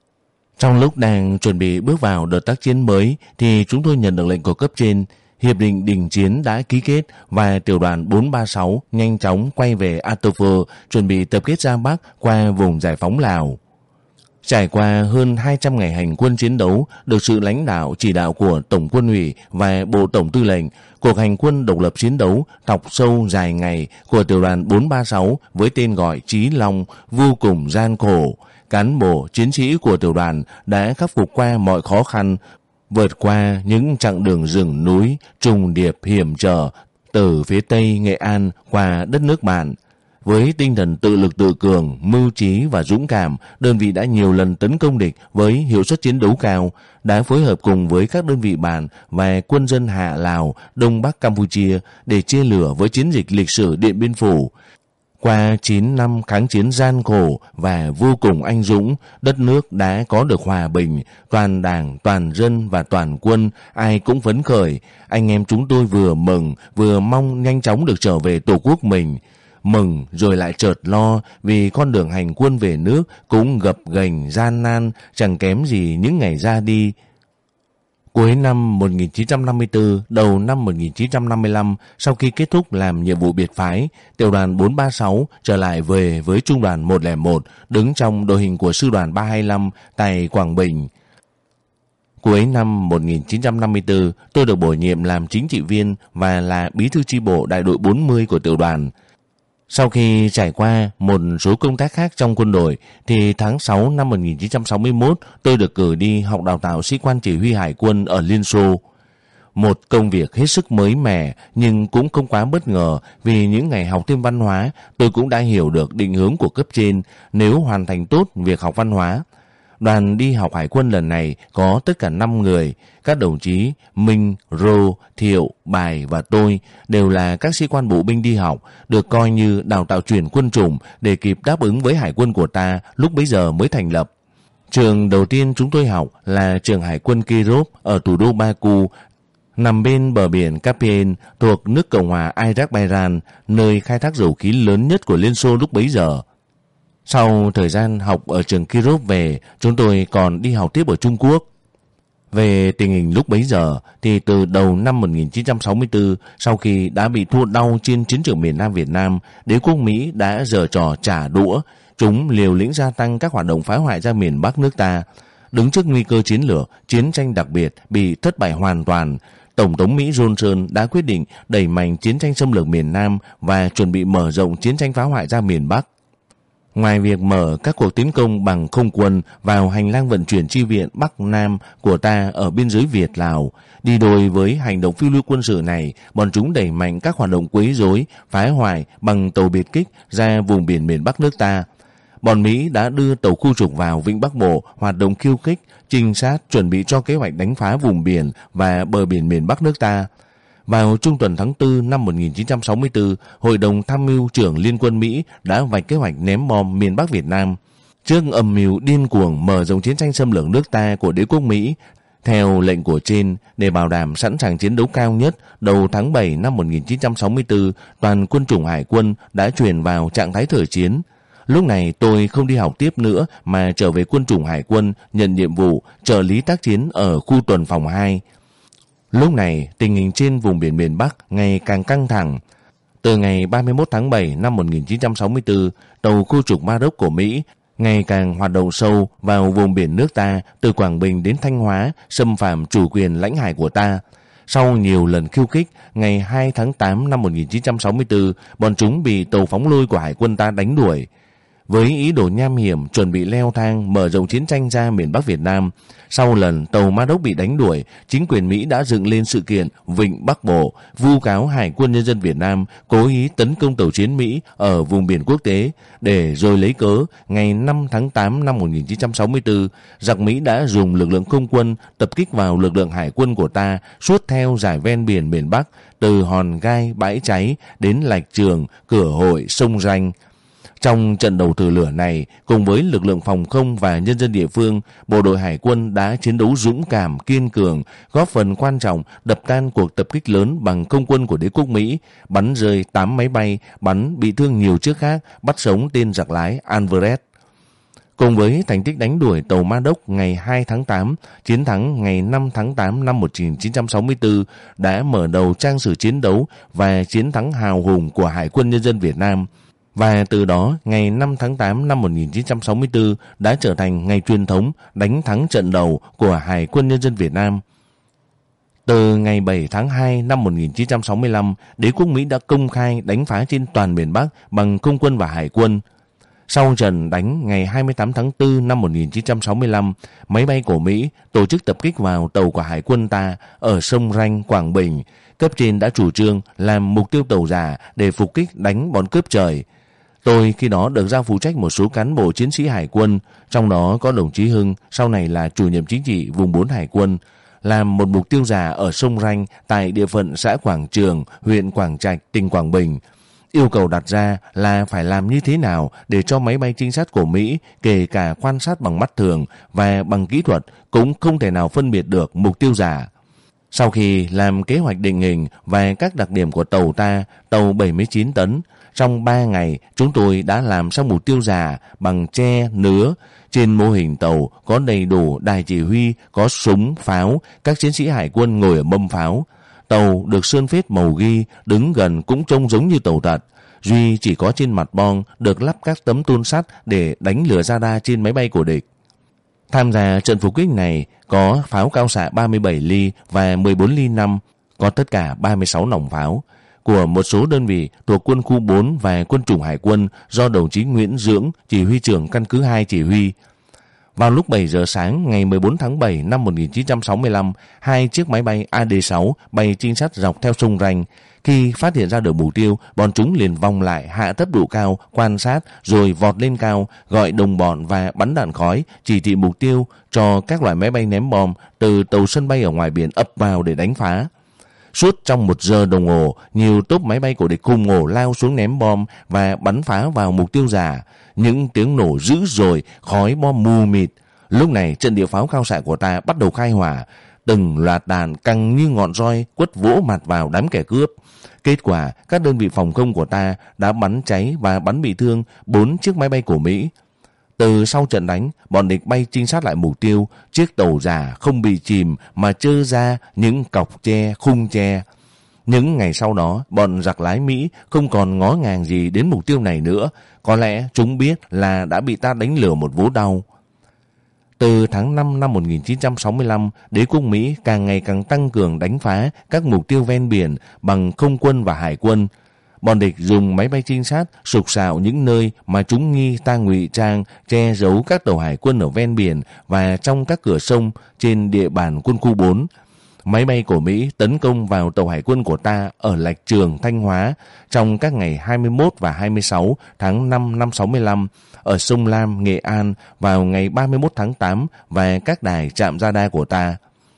Trong lúc đang chuẩn bị bước vào đợt tác chiến mới thì chúng tôi nhận được lệnh của cấp trên. Hiệp định đình chiến đã ký kết và tiểu đoàn bốn ba sáu nhanh chóng quay về Atofor chuẩn bị tập kết ra Bắc qua vùng giải phóng Lào. Trải qua hơn hai trăm ngày hành quân chiến đấu, được sự lãnh đạo chỉ đạo của Tổng quân ủy và Bộ Tổng tư lệnh, cuộc hành quân độc lập chiến đấu thọc sâu dài ngày của tiểu đoàn bốn ba sáu với tên gọi Chí Long vô cùng gian khổ. Cán bộ chiến sĩ của tiểu đoàn đã khắc phục qua mọi khó khăn, vượt qua những chặng đường rừng núi trùng điệp hiểm trở từ phía Tây Nghệ An qua đất nước bạn. Với tinh thần tự lực tự cường, mưu trí và dũng cảm, đơn vị đã nhiều lần tấn công địch với hiệu suất chiến đấu cao, đã phối hợp cùng với các đơn vị bạn và quân dân Hạ Lào, Đông Bắc Campuchia để chia lửa với chiến dịch lịch sử Điện Biên Phủ. Qua chín năm kháng chiến gian khổ và vô cùng anh dũng, đất nước đã có được hòa bình, toàn đảng, toàn dân và toàn quân, ai cũng phấn khởi. Anh em chúng tôi vừa mừng, vừa mong nhanh chóng được trở về tổ quốc mình. Mừng rồi lại chợt lo vì con đường hành quân về nước cũng gập ghềnh gian nan, chẳng kém gì những ngày ra đi. Cuối năm một nghìn chín trăm năm mươi tư, đầu năm một nghìn chín trăm năm mươi lăm, sau khi kết thúc làm nhiệm vụ biệt phái, tiểu đoàn bốn ba sáu trở lại về với trung đoàn một không một, đứng trong đội hình của sư đoàn ba hai lăm tại Quảng Bình. Cuối năm một nghìn chín trăm năm mươi tư, tôi được bổ nhiệm làm chính trị viên và là bí thư chi bộ đại đội bốn mươi của tiểu đoàn. Sau khi trải qua một số công tác khác trong quân đội, thì tháng sáu năm một nghìn chín trăm sáu mươi mốt, tôi được cử đi học đào tạo sĩ quan chỉ huy hải quân ở Liên Xô. Một công việc hết sức mới mẻ nhưng cũng không quá bất ngờ, vì những ngày học thêm văn hóa, tôi cũng đã hiểu được định hướng của cấp trên nếu hoàn thành tốt việc học văn hóa. Đoàn đi học hải quân lần này có tất cả năm người. Các đồng chí Minh, Rô, Thiệu, Bài và tôi đều là các sĩ quan bộ binh đi học, được coi như đào tạo chuyển quân chủng để kịp đáp ứng với hải quân của ta lúc bấy giờ mới thành lập. Trường đầu tiên chúng tôi học là trường hải quân Kirov ở thủ đô Baku, nằm bên bờ biển Caspian thuộc nước Cộng hòa Azerbaijan, nơi khai thác dầu khí lớn nhất của Liên Xô lúc bấy giờ. Sau thời gian học ở trường Kirov về, chúng tôi còn đi học tiếp ở Trung Quốc. Về tình hình lúc bấy giờ thì từ đầu năm một nghìn chín trăm sáu mươi tư, sau khi đã bị thua đau trên chiến trường miền Nam Việt Nam, đế quốc Mỹ đã giở trò trả đũa. Chúng liều lĩnh gia tăng các hoạt động phá hoại ra miền Bắc nước ta. Đứng trước nguy cơ chiến lược, chiến tranh đặc biệt bị thất bại hoàn toàn, Tổng thống Mỹ Johnson đã quyết định đẩy mạnh chiến tranh xâm lược miền Nam và chuẩn bị mở rộng chiến tranh phá hoại ra miền Bắc. Ngoài việc mở các cuộc tiến công bằng không quân vào hành lang vận chuyển chi viện Bắc Nam của ta ở biên giới Việt-Lào, đi đôi với hành động phiêu lưu quân sự này, bọn chúng đẩy mạnh các hoạt động quấy rối, phá hoại bằng tàu biệt kích ra vùng biển miền Bắc nước ta. bọn Mỹ đã đưa tàu khu trục vào Vịnh Bắc Bộ hoạt động khiêu khích, trinh sát chuẩn bị cho kế hoạch đánh phá vùng biển và bờ biển miền Bắc nước ta. Vào trung tuần tháng tư năm một nghìn chín trăm sáu mươi tư, Hội đồng Tham mưu trưởng Liên quân Mỹ đã vạch kế hoạch ném bom miền Bắc Việt Nam. Trước âm mưu điên cuồng mở rộng chiến tranh xâm lược nước ta của đế quốc Mỹ, theo lệnh của trên, để bảo đảm sẵn sàng chiến đấu cao nhất, đầu tháng bảy năm một nghìn chín trăm sáu mươi tư, toàn quân chủng hải quân đã chuyển vào trạng thái thời chiến. Lúc này tôi không đi học tiếp nữa mà trở về quân chủng hải quân nhận nhiệm vụ trợ lý tác chiến ở khu tuần phòng hai. Lúc này, tình hình trên vùng biển miền Bắc ngày càng căng thẳng. Từ ngày ba mươi mốt tháng bảy năm một nghìn chín trăm sáu mươi tư, tàu khu trục Maroc của Mỹ ngày càng hoạt động sâu vào vùng biển nước ta, từ Quảng Bình đến Thanh Hóa, xâm phạm chủ quyền lãnh hải của ta. Sau nhiều lần khiêu khích, ngày hai tháng tám năm một nghìn chín trăm sáu mươi tư, bọn chúng bị tàu phóng lôi của hải quân ta đánh đuổi. Với ý đồ nham hiểm chuẩn bị leo thang mở rộng chiến tranh ra miền Bắc Việt Nam, sau lần tàu Maroc bị đánh đuổi, chính quyền Mỹ đã dựng lên sự kiện Vịnh Bắc Bộ, vu cáo Hải quân Nhân dân Việt Nam cố ý tấn công tàu chiến Mỹ ở vùng biển quốc tế, để rồi lấy cớ ngày năm tháng tám năm một nghìn chín trăm sáu mươi tư, giặc Mỹ đã dùng lực lượng không quân tập kích vào lực lượng hải quân của ta suốt theo dải ven biển miền Bắc, từ Hòn Gai, Bãi Cháy đến Lạch Trường, Cửa Hội, Sông Ranh. Trong trận đầu thử lửa này, cùng với lực lượng phòng không và nhân dân địa phương, bộ đội hải quân đã chiến đấu dũng cảm, kiên cường, góp phần quan trọng đập tan cuộc tập kích lớn bằng không quân của đế quốc Mỹ, bắn rơi tám máy bay, bắn bị thương nhiều chiếc khác, bắt sống tên giặc lái Alvarez. Cùng với thành tích đánh đuổi tàu Maroc ngày hai tháng tám, chiến thắng ngày năm tháng tám năm một nghìn chín trăm sáu mươi tư đã mở đầu trang sử chiến đấu và chiến thắng hào hùng của Hải quân Nhân dân Việt Nam. Và từ đó, ngày năm tháng tám năm một nghìn chín trăm sáu mươi tư đã trở thành ngày truyền thống đánh thắng trận đầu của Hải quân Nhân dân Việt Nam. Từ ngày bảy tháng hai năm một nghìn chín trăm sáu mươi lăm, đế quốc Mỹ đã công khai đánh phá trên toàn miền Bắc bằng không quân và hải quân. Sau trận đánh ngày hai mươi tám tháng tư năm một nghìn chín trăm sáu mươi lăm, máy bay của Mỹ tổ chức tập kích vào tàu của hải quân ta ở sông Ranh, Quảng Bình. Cấp trên đã chủ trương làm mục tiêu tàu giả để phục kích đánh bọn cướp trời. Tôi khi đó được giao phụ trách một số cán bộ chiến sĩ hải quân, trong đó có đồng chí Hưng, sau này là chủ nhiệm chính trị vùng bốn hải quân, làm một mục tiêu giả ở sông Ranh tại địa phận xã Quảng Trường, huyện Quảng Trạch, tỉnh Quảng Bình. Yêu cầu đặt ra là phải làm như thế nào để cho máy bay trinh sát của Mỹ, kể cả quan sát bằng mắt thường và bằng kỹ thuật, cũng không thể nào phân biệt được mục tiêu giả. Sau khi làm kế hoạch định hình và các đặc điểm của tàu ta, tàu bảy mươi chín tấn, trong ba ngày chúng tôi đã làm xong mục tiêu giả bằng tre, nứa. Trên mô hình tàu có đầy đủ đài chỉ huy, có súng, pháo, các chiến sĩ hải quân ngồi ở mâm pháo. Tàu được sơn phết màu ghi, đứng gần cũng trông giống như tàu thật. Duy chỉ có trên mặt bong được lắp các tấm tôn sắt để đánh lửa radar trên máy bay của địch. Tham gia trận phục kích này có pháo cao xạ ba mươi bảy ly và mười bốn ly năm, có tất cả ba mươi sáu nòng pháo của một số đơn vị thuộc quân khu bốn và quân chủng hải quân do đồng chí Nguyễn Dưỡng, chỉ huy trưởng căn cứ hai chỉ huy. Vào lúc bảy giờ sáng ngày mười bốn tháng bảy năm một nghìn chín trăm sáu mươi lăm, hai chiếc máy bay A D sáu bay trinh sát dọc theo sông Ranh. Khi phát hiện ra được mục tiêu, bọn chúng liền vòng lại hạ thấp độ cao, quan sát rồi vọt lên cao, gọi đồng bọn và bắn đạn khói, chỉ thị mục tiêu cho các loại máy bay ném bom từ tàu sân bay ở ngoài biển ập vào để đánh phá. Suốt trong một giờ đồng hồ, nhiều tốp máy bay của địch hùng hổ lao xuống ném bom và bắn phá vào mục tiêu giả. Những tiếng nổ dữ dội, khói bom mù mịt. Lúc này trận địa pháo cao xạ của ta bắt đầu khai hỏa. Từng loạt đạn căng như ngọn roi quất vỗ mặt vào đám kẻ cướp. Kết quả, các đơn vị phòng không của ta đã bắn cháy và bắn bị thương bốn chiếc máy bay của Mỹ. Từ sau trận đánh, bọn địch bay trinh sát lại mục tiêu, chiếc tàu giả không bị chìm mà trơ ra những cọc tre, khung tre. Những ngày sau đó, bọn giặc lái Mỹ không còn ngó ngàng gì đến mục tiêu này nữa. Có lẽ chúng biết là đã bị ta đánh lừa một vố đau. Từ tháng năm năm một nghìn chín trăm sáu mươi lăm, đế quốc Mỹ càng ngày càng tăng cường đánh phá các mục tiêu ven biển bằng không quân và hải quân. Bọn địch dùng máy bay trinh sát sục sạo những nơi mà chúng nghi ta ngụy trang, che giấu các tàu hải quân ở ven biển và trong các cửa sông trên địa bàn quân khu bốn. máy bay của Mỹ tấn công vào tàu hải quân của ta ở Lạch Trường, Thanh Hóa trong các ngày hai mươi mốt và hai mươi sáu tháng năm năm sáu mươi lăm, ở sông Lam, Nghệ An vào ngày ba mươi mốt tháng tám và các đài trạm radar của ta.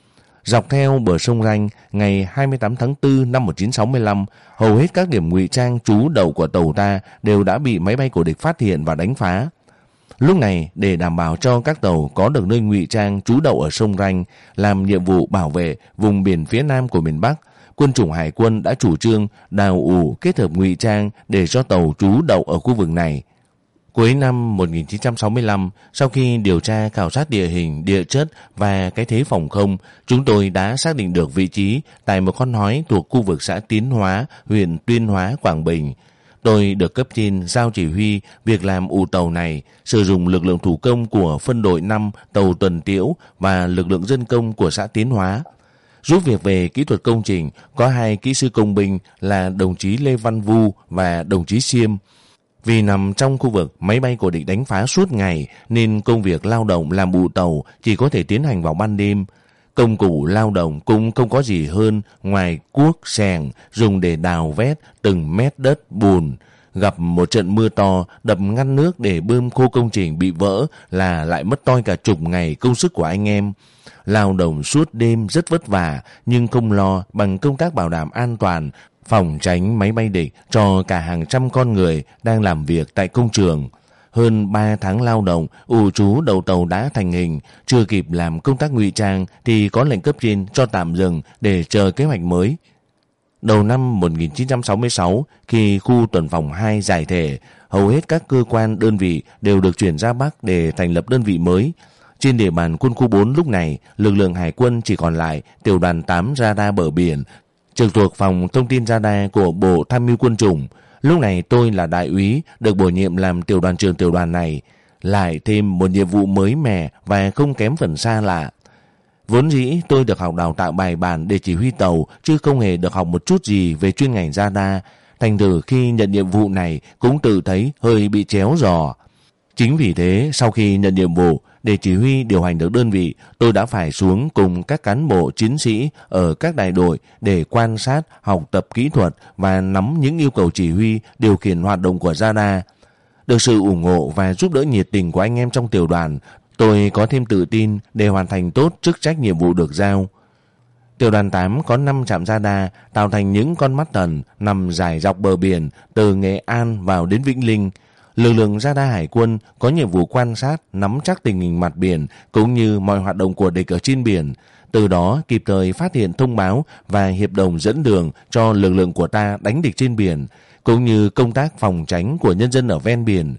Dọc theo bờ sông Ranh, ngày hai mươi tám tháng tư năm một nghìn chín trăm sáu mươi lăm, hầu hết các điểm ngụy trang trú đậu của tàu ta đều đã bị máy bay của địch phát hiện và đánh phá. Lúc này, để đảm bảo cho các tàu có được nơi ngụy trang trú đậu ở sông Ranh, làm nhiệm vụ bảo vệ vùng biển phía nam của miền Bắc, quân chủng hải quân đã chủ trương đào ủ kết hợp ngụy trang để cho tàu trú đậu ở khu vực này. Cuối năm một nghìn chín trăm sáu mươi lăm, sau khi điều tra khảo sát địa hình, địa chất và cái thế phòng không, chúng tôi đã xác định được vị trí tại một con hói thuộc khu vực xã Tiến Hóa, huyện Tuyên Hóa, Quảng Bình. Tôi được cấp trên giao chỉ huy việc làm ủ tàu này, sử dụng lực lượng thủ công của phân đội năm tàu tuần tiễu và lực lượng dân công của xã Tiến Hóa. Giúp việc về kỹ thuật công trình có hai kỹ sư công binh là đồng chí Lê Văn Vu và đồng chí Siêm. Vì nằm trong khu vực máy bay của địch đánh phá suốt ngày nên công việc lao động làm ủ tàu chỉ có thể tiến hành vào ban đêm. Công cụ lao động cũng không có gì hơn ngoài cuốc, xẻng dùng để đào vét từng mét đất bùn. Gặp một trận mưa to đập ngăn nước để bơm khô công trình bị vỡ là lại mất toi cả chục ngày công sức của anh em. Lao động suốt đêm rất vất vả nhưng không lo bằng công tác bảo đảm an toàn, phòng tránh máy bay địch cho cả hàng trăm con người đang làm việc tại công trường. Hơn ba tháng lao động, ủ trú đầu tàu đã thành hình, chưa kịp làm công tác ngụy trang thì có lệnh cấp trên cho tạm dừng để chờ kế hoạch mới. Đầu năm một nghìn chín trăm sáu mươi sáu, khi khu tuần phòng hai giải thể, hầu hết các cơ quan đơn vị đều được chuyển ra Bắc để thành lập đơn vị mới. Trên địa bàn quân khu bốn lúc này, lực lượng hải quân chỉ còn lại tiểu đoàn tám radar bờ biển, trực thuộc phòng thông tin radar của Bộ Tham mưu Quân chủng. Lúc này tôi là đại úy, được bổ nhiệm làm tiểu đoàn trưởng tiểu đoàn này, lại thêm một nhiệm vụ mới mẻ và không kém phần xa lạ. Vốn dĩ tôi được học đào tạo bài bản để chỉ huy tàu, chứ không hề được học một chút gì về chuyên ngành radar. Thành thử khi nhận nhiệm vụ này cũng tự thấy hơi bị chéo giò. Chính vì thế, sau khi nhận nhiệm vụ, để chỉ huy điều hành được đơn vị, tôi đã phải xuống cùng các cán bộ chiến sĩ ở các đại đội để quan sát, học tập kỹ thuật và nắm những yêu cầu chỉ huy, điều khiển hoạt động của radar. Được sự ủng hộ và giúp đỡ nhiệt tình của anh em trong tiểu đoàn, tôi có thêm tự tin để hoàn thành tốt chức trách nhiệm vụ được giao. Tiểu đoàn tám có năm trạm radar tạo thành những con mắt thần nằm rải dọc bờ biển từ Nghệ An vào đến Vĩnh Linh. Lực lượng radar hải quân có nhiệm vụ quan sát, nắm chắc tình hình mặt biển cũng như mọi hoạt động của địch ở trên biển, từ đó kịp thời phát hiện thông báo và hiệp đồng dẫn đường cho lực lượng của ta đánh địch trên biển, cũng như công tác phòng tránh của nhân dân ở ven biển.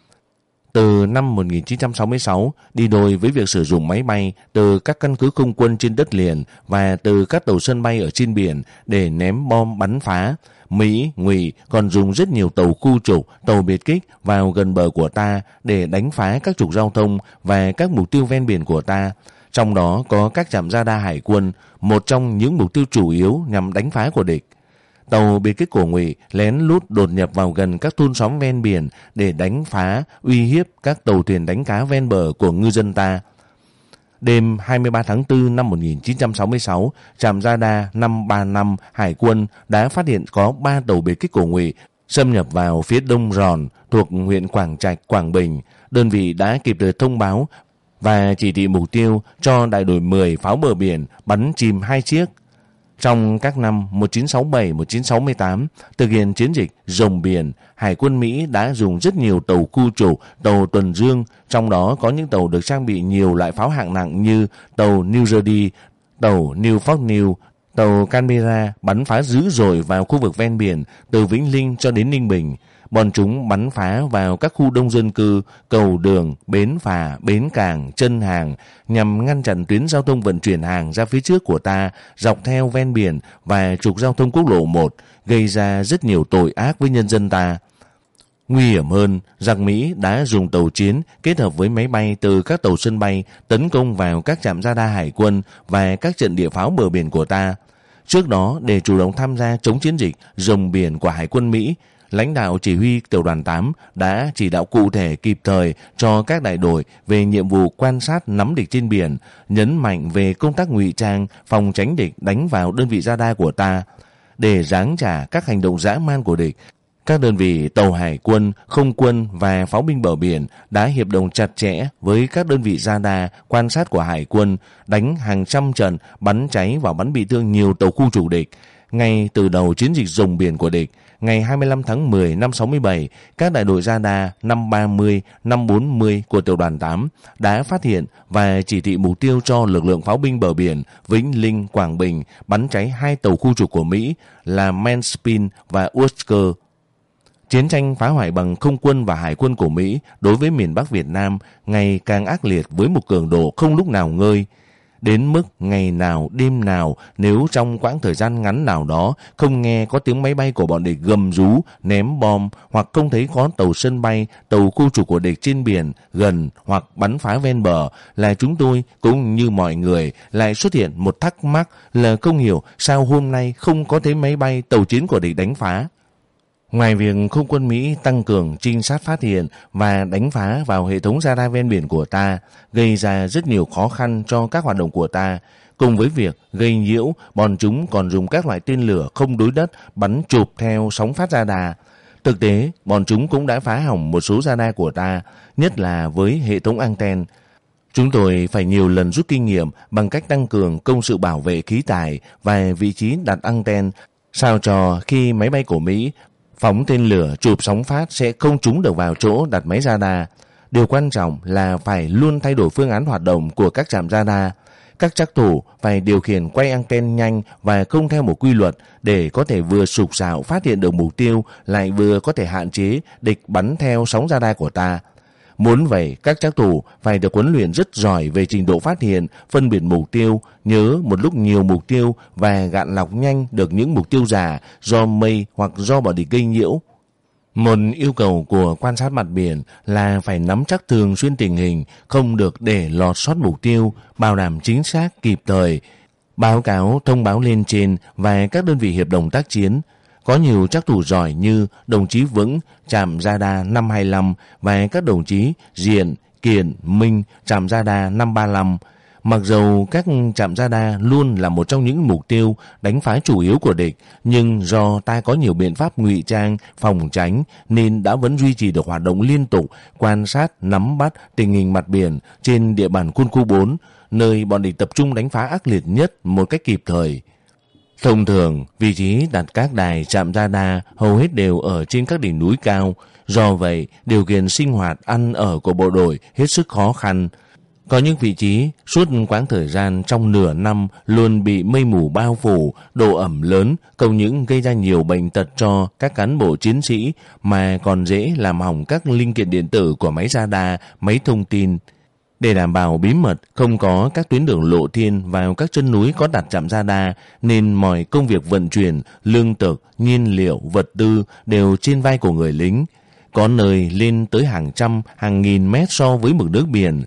Từ năm một nghìn chín trăm sáu mươi sáu, đi đôi với việc sử dụng máy bay từ các căn cứ không quân trên đất liền và từ các tàu sân bay ở trên biển để ném bom bắn phá, Mỹ, Ngụy còn dùng rất nhiều tàu khu trục, tàu biệt kích vào gần bờ của ta để đánh phá các trục giao thông và các mục tiêu ven biển của ta. Trong đó có các trạm radar hải quân, một trong những mục tiêu chủ yếu nhằm đánh phá của địch. Tàu biệt kích của Ngụy lén lút đột nhập vào gần các thôn xóm ven biển để đánh phá, uy hiếp các tàu thuyền đánh cá ven bờ của ngư dân ta. Đêm hai mươi ba tháng tư năm một nghìn chín trăm sáu mươi sáu, trạm radar năm ba năm Hải quân đã phát hiện có ba tàu biệt kích của Ngụy xâm nhập vào phía đông Ròn thuộc huyện Quảng Trạch, Quảng Bình. Đơn vị đã kịp thời thông báo và chỉ thị mục tiêu cho đại đội mười pháo bờ biển bắn chìm hai chiếc. Trong các năm một nghìn chín trăm sáu mươi bảy đến một nghìn chín trăm sáu mươi tám, thực hiện chiến dịch Rồng Biển, Hải quân Mỹ đã dùng rất nhiều tàu khu trục, tàu tuần dương, trong đó có những tàu được trang bị nhiều loại pháo hạng nặng như tàu New Jersey, tàu New Fork New, tàu Canberra bắn phá dữ dội vào khu vực ven biển từ Vĩnh Linh cho đến Ninh Bình. Bọn chúng bắn phá vào các khu đông dân cư, cầu đường, bến phà, bến cảng, chân hàng nhằm ngăn chặn tuyến giao thông vận chuyển hàng ra phía trước của ta dọc theo ven biển và trục giao thông quốc lộ một, gây ra rất nhiều tội ác với nhân dân ta. Nguy hiểm hơn, giặc Mỹ đã dùng tàu chiến kết hợp với máy bay từ các tàu sân bay tấn công vào các trạm radar hải quân và các trận địa pháo bờ biển của ta. Trước đó, để chủ động tham gia chống chiến dịch Rồng Biển của Hải quân Mỹ, lãnh đạo chỉ huy tiểu đoàn tám đã chỉ đạo cụ thể kịp thời cho các đại đội về nhiệm vụ quan sát nắm địch trên biển, nhấn mạnh về công tác ngụy trang, phòng tránh địch đánh vào đơn vị radar của ta. Để giáng trả các hành động dã man của địch, các đơn vị tàu hải quân, không quân và pháo binh bờ biển đã hiệp đồng chặt chẽ với các đơn vị radar quan sát của hải quân, đánh hàng trăm trận, bắn cháy và bắn bị thương nhiều tàu khu trục địch. Ngay từ đầu chiến dịch rồng biển của địch, ngày hai mươi lăm tháng mười năm sáu mươi bảy, các đại đội radar năm ba mươi, năm bốn mươi của tiểu đoàn tám đã phát hiện và chỉ thị mục tiêu cho lực lượng pháo binh bờ biển Vĩnh Linh, Quảng Bình bắn cháy hai tàu khu trục của Mỹ là Mansfield và Oscar. Chiến tranh phá hoại bằng không quân và hải quân của Mỹ đối với miền Bắc Việt Nam ngày càng ác liệt với một cường độ không lúc nào ngơi. Đến mức ngày nào đêm nào, nếu trong quãng thời gian ngắn nào đó không nghe có tiếng máy bay của bọn địch gầm rú, ném bom, hoặc không thấy có tàu sân bay, tàu khu trục của địch trên biển gần hoặc bắn phá ven bờ, là chúng tôi cũng như mọi người lại xuất hiện một thắc mắc là không hiểu sao hôm nay không có thấy máy bay, tàu chiến của địch đánh phá. Ngoài việc không quân Mỹ tăng cường trinh sát phát hiện và đánh phá vào hệ thống radar ven biển của ta, gây ra rất nhiều khó khăn cho các hoạt động của ta. Cùng với việc gây nhiễu, bọn chúng còn dùng các loại tên lửa không đối đất bắn chụp theo sóng phát radar. Thực tế, bọn chúng cũng đã phá hỏng một số radar của ta, nhất là với hệ thống anten. Chúng tôi phải nhiều lần rút kinh nghiệm bằng cách tăng cường công sự bảo vệ khí tài và vị trí đặt anten, sao cho khi máy bay của Mỹ phóng tên lửa chụp sóng phát sẽ không trúng được vào chỗ đặt máy radar. Điều quan trọng là phải luôn thay đổi phương án hoạt động của các trạm radar. Các trắc thủ phải điều khiển quay anten nhanh và không theo một quy luật để có thể vừa sục sạo phát hiện được mục tiêu, lại vừa có thể hạn chế địch bắn theo sóng radar của ta. Muốn vậy, các trắc thủ phải được huấn luyện rất giỏi về trình độ phát hiện, phân biệt mục tiêu, nhớ một lúc nhiều mục tiêu và gạn lọc nhanh được những mục tiêu giả do mây hoặc do bọn địch gây nhiễu. Một yêu cầu của quan sát mặt biển là phải nắm chắc thường xuyên tình hình, không được để lọt sót mục tiêu, bảo đảm chính xác kịp thời, báo cáo thông báo lên trên và các đơn vị hiệp đồng tác chiến. Có nhiều trắc thủ giỏi như đồng chí Vững, trạm radar năm hai lăm và các đồng chí Diện, Kiện, Minh, trạm radar năm ba lăm. Mặc dầu các trạm radar luôn là một trong những mục tiêu đánh phá chủ yếu của địch, nhưng do ta có nhiều biện pháp ngụy trang, phòng tránh nên đã vẫn duy trì được hoạt động liên tục, quan sát, nắm bắt tình hình mặt biển trên địa bàn quân khu bốn, nơi bọn địch tập trung đánh phá ác liệt nhất một cách kịp thời. Thông thường, vị trí đặt các đài trạm radar hầu hết đều ở trên các đỉnh núi cao, do vậy điều kiện sinh hoạt ăn ở của bộ đội hết sức khó khăn. Có những vị trí suốt quãng thời gian trong nửa năm luôn bị mây mù bao phủ, độ ẩm lớn, không những gây ra nhiều bệnh tật cho các cán bộ chiến sĩ mà còn dễ làm hỏng các linh kiện điện tử của máy radar, máy thông tin. Để đảm bảo bí mật, không có các tuyến đường lộ thiên vào các chân núi có đặt trạm radar, nên mọi công việc vận chuyển, lương thực, nhiên liệu, vật tư đều trên vai của người lính. Có nơi lên tới hàng trăm, hàng nghìn mét so với mực nước biển.